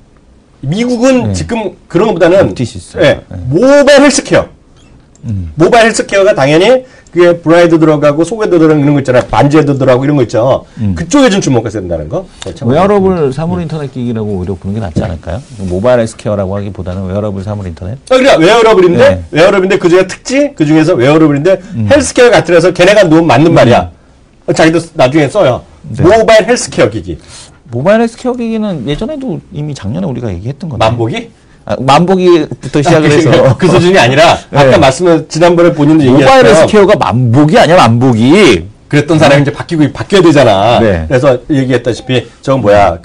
Speaker 2: 미국은 지금 그런 것보다는 모바일 헬스케어. 모바일 헬스케어가 당연히 그게 브라이드 들어가고 속에도 들어가고 이런 거 있잖아요. 반지에도 들어가고 이런 거 있죠. 그쪽에 좀 주목해서 된다는 거.
Speaker 1: 웨어러블 사물 인터넷 기기라고 오히려 부르는 게 낫지 않을까요? 모바일 헬스케어라고 하기보다는 웨어러블 사물 인터넷.
Speaker 2: 그러니까 웨어러블인데 그중에 그중에서 웨어러블인데 헬스케어 같은 데서 걔네가 놓으면 맞는 말이야. 자기도 나중에 써요. 네. 모바일 헬스케어 기기.
Speaker 1: 모바일 헬스케어 기기는 예전에도 이미 작년에 우리가 얘기했던 건데.
Speaker 2: 만보기?
Speaker 1: 만보기부터 시작을 해서
Speaker 2: 그 수준이 아니라 아까 지난번에 본인도 얘기했어요.
Speaker 1: 모바일 헬스케어가 만보기 아니야, 만보기.
Speaker 2: 그랬던 사람이 이제 바뀌어야 되잖아. 네. 그래서 얘기했다시피 저건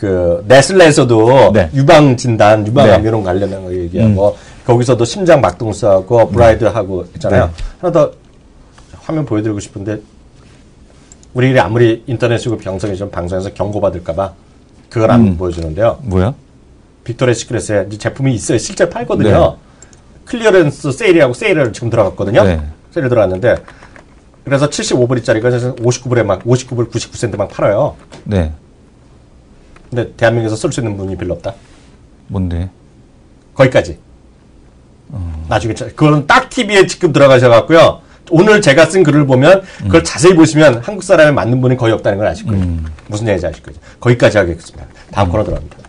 Speaker 2: 네슬레에서도 유방 진단, 유방암 이런 관련된 거 얘기하고 거기서도 심장 막동수하고 브라이드하고 있잖아요. 하나 더 화면 보여드리고 싶은데 우리들이 아무리 인터넷 쓰고 병성이 좀 방송에서 경고받을까봐 그걸 안 보여주는데요.
Speaker 1: 뭐야?
Speaker 2: 빅토리아 시크릿에 제품이 있어요. 실제 팔거든요. 네. 클리어런스 세일이라고 세일을 지금 들어갔거든요. 네. 세일 들어갔는데 그래서 75불짜리가 59불 99센트 막 팔아요. 네. 근데 대한민국에서 쓸 수 있는 분이 별로 없다.
Speaker 1: 뭔데?
Speaker 2: 거기까지. 나중에 그거는 딱 TV에 지금 들어가셔갖고요. 오늘 제가 쓴 글을 보면 그걸 자세히 보시면 한국 사람에 맞는 분이 거의 없다는 걸 아실 거예요. 무슨 얘기인지 아실 거예요. 거기까지 하겠습니다. 다음 코너 들어갑니다.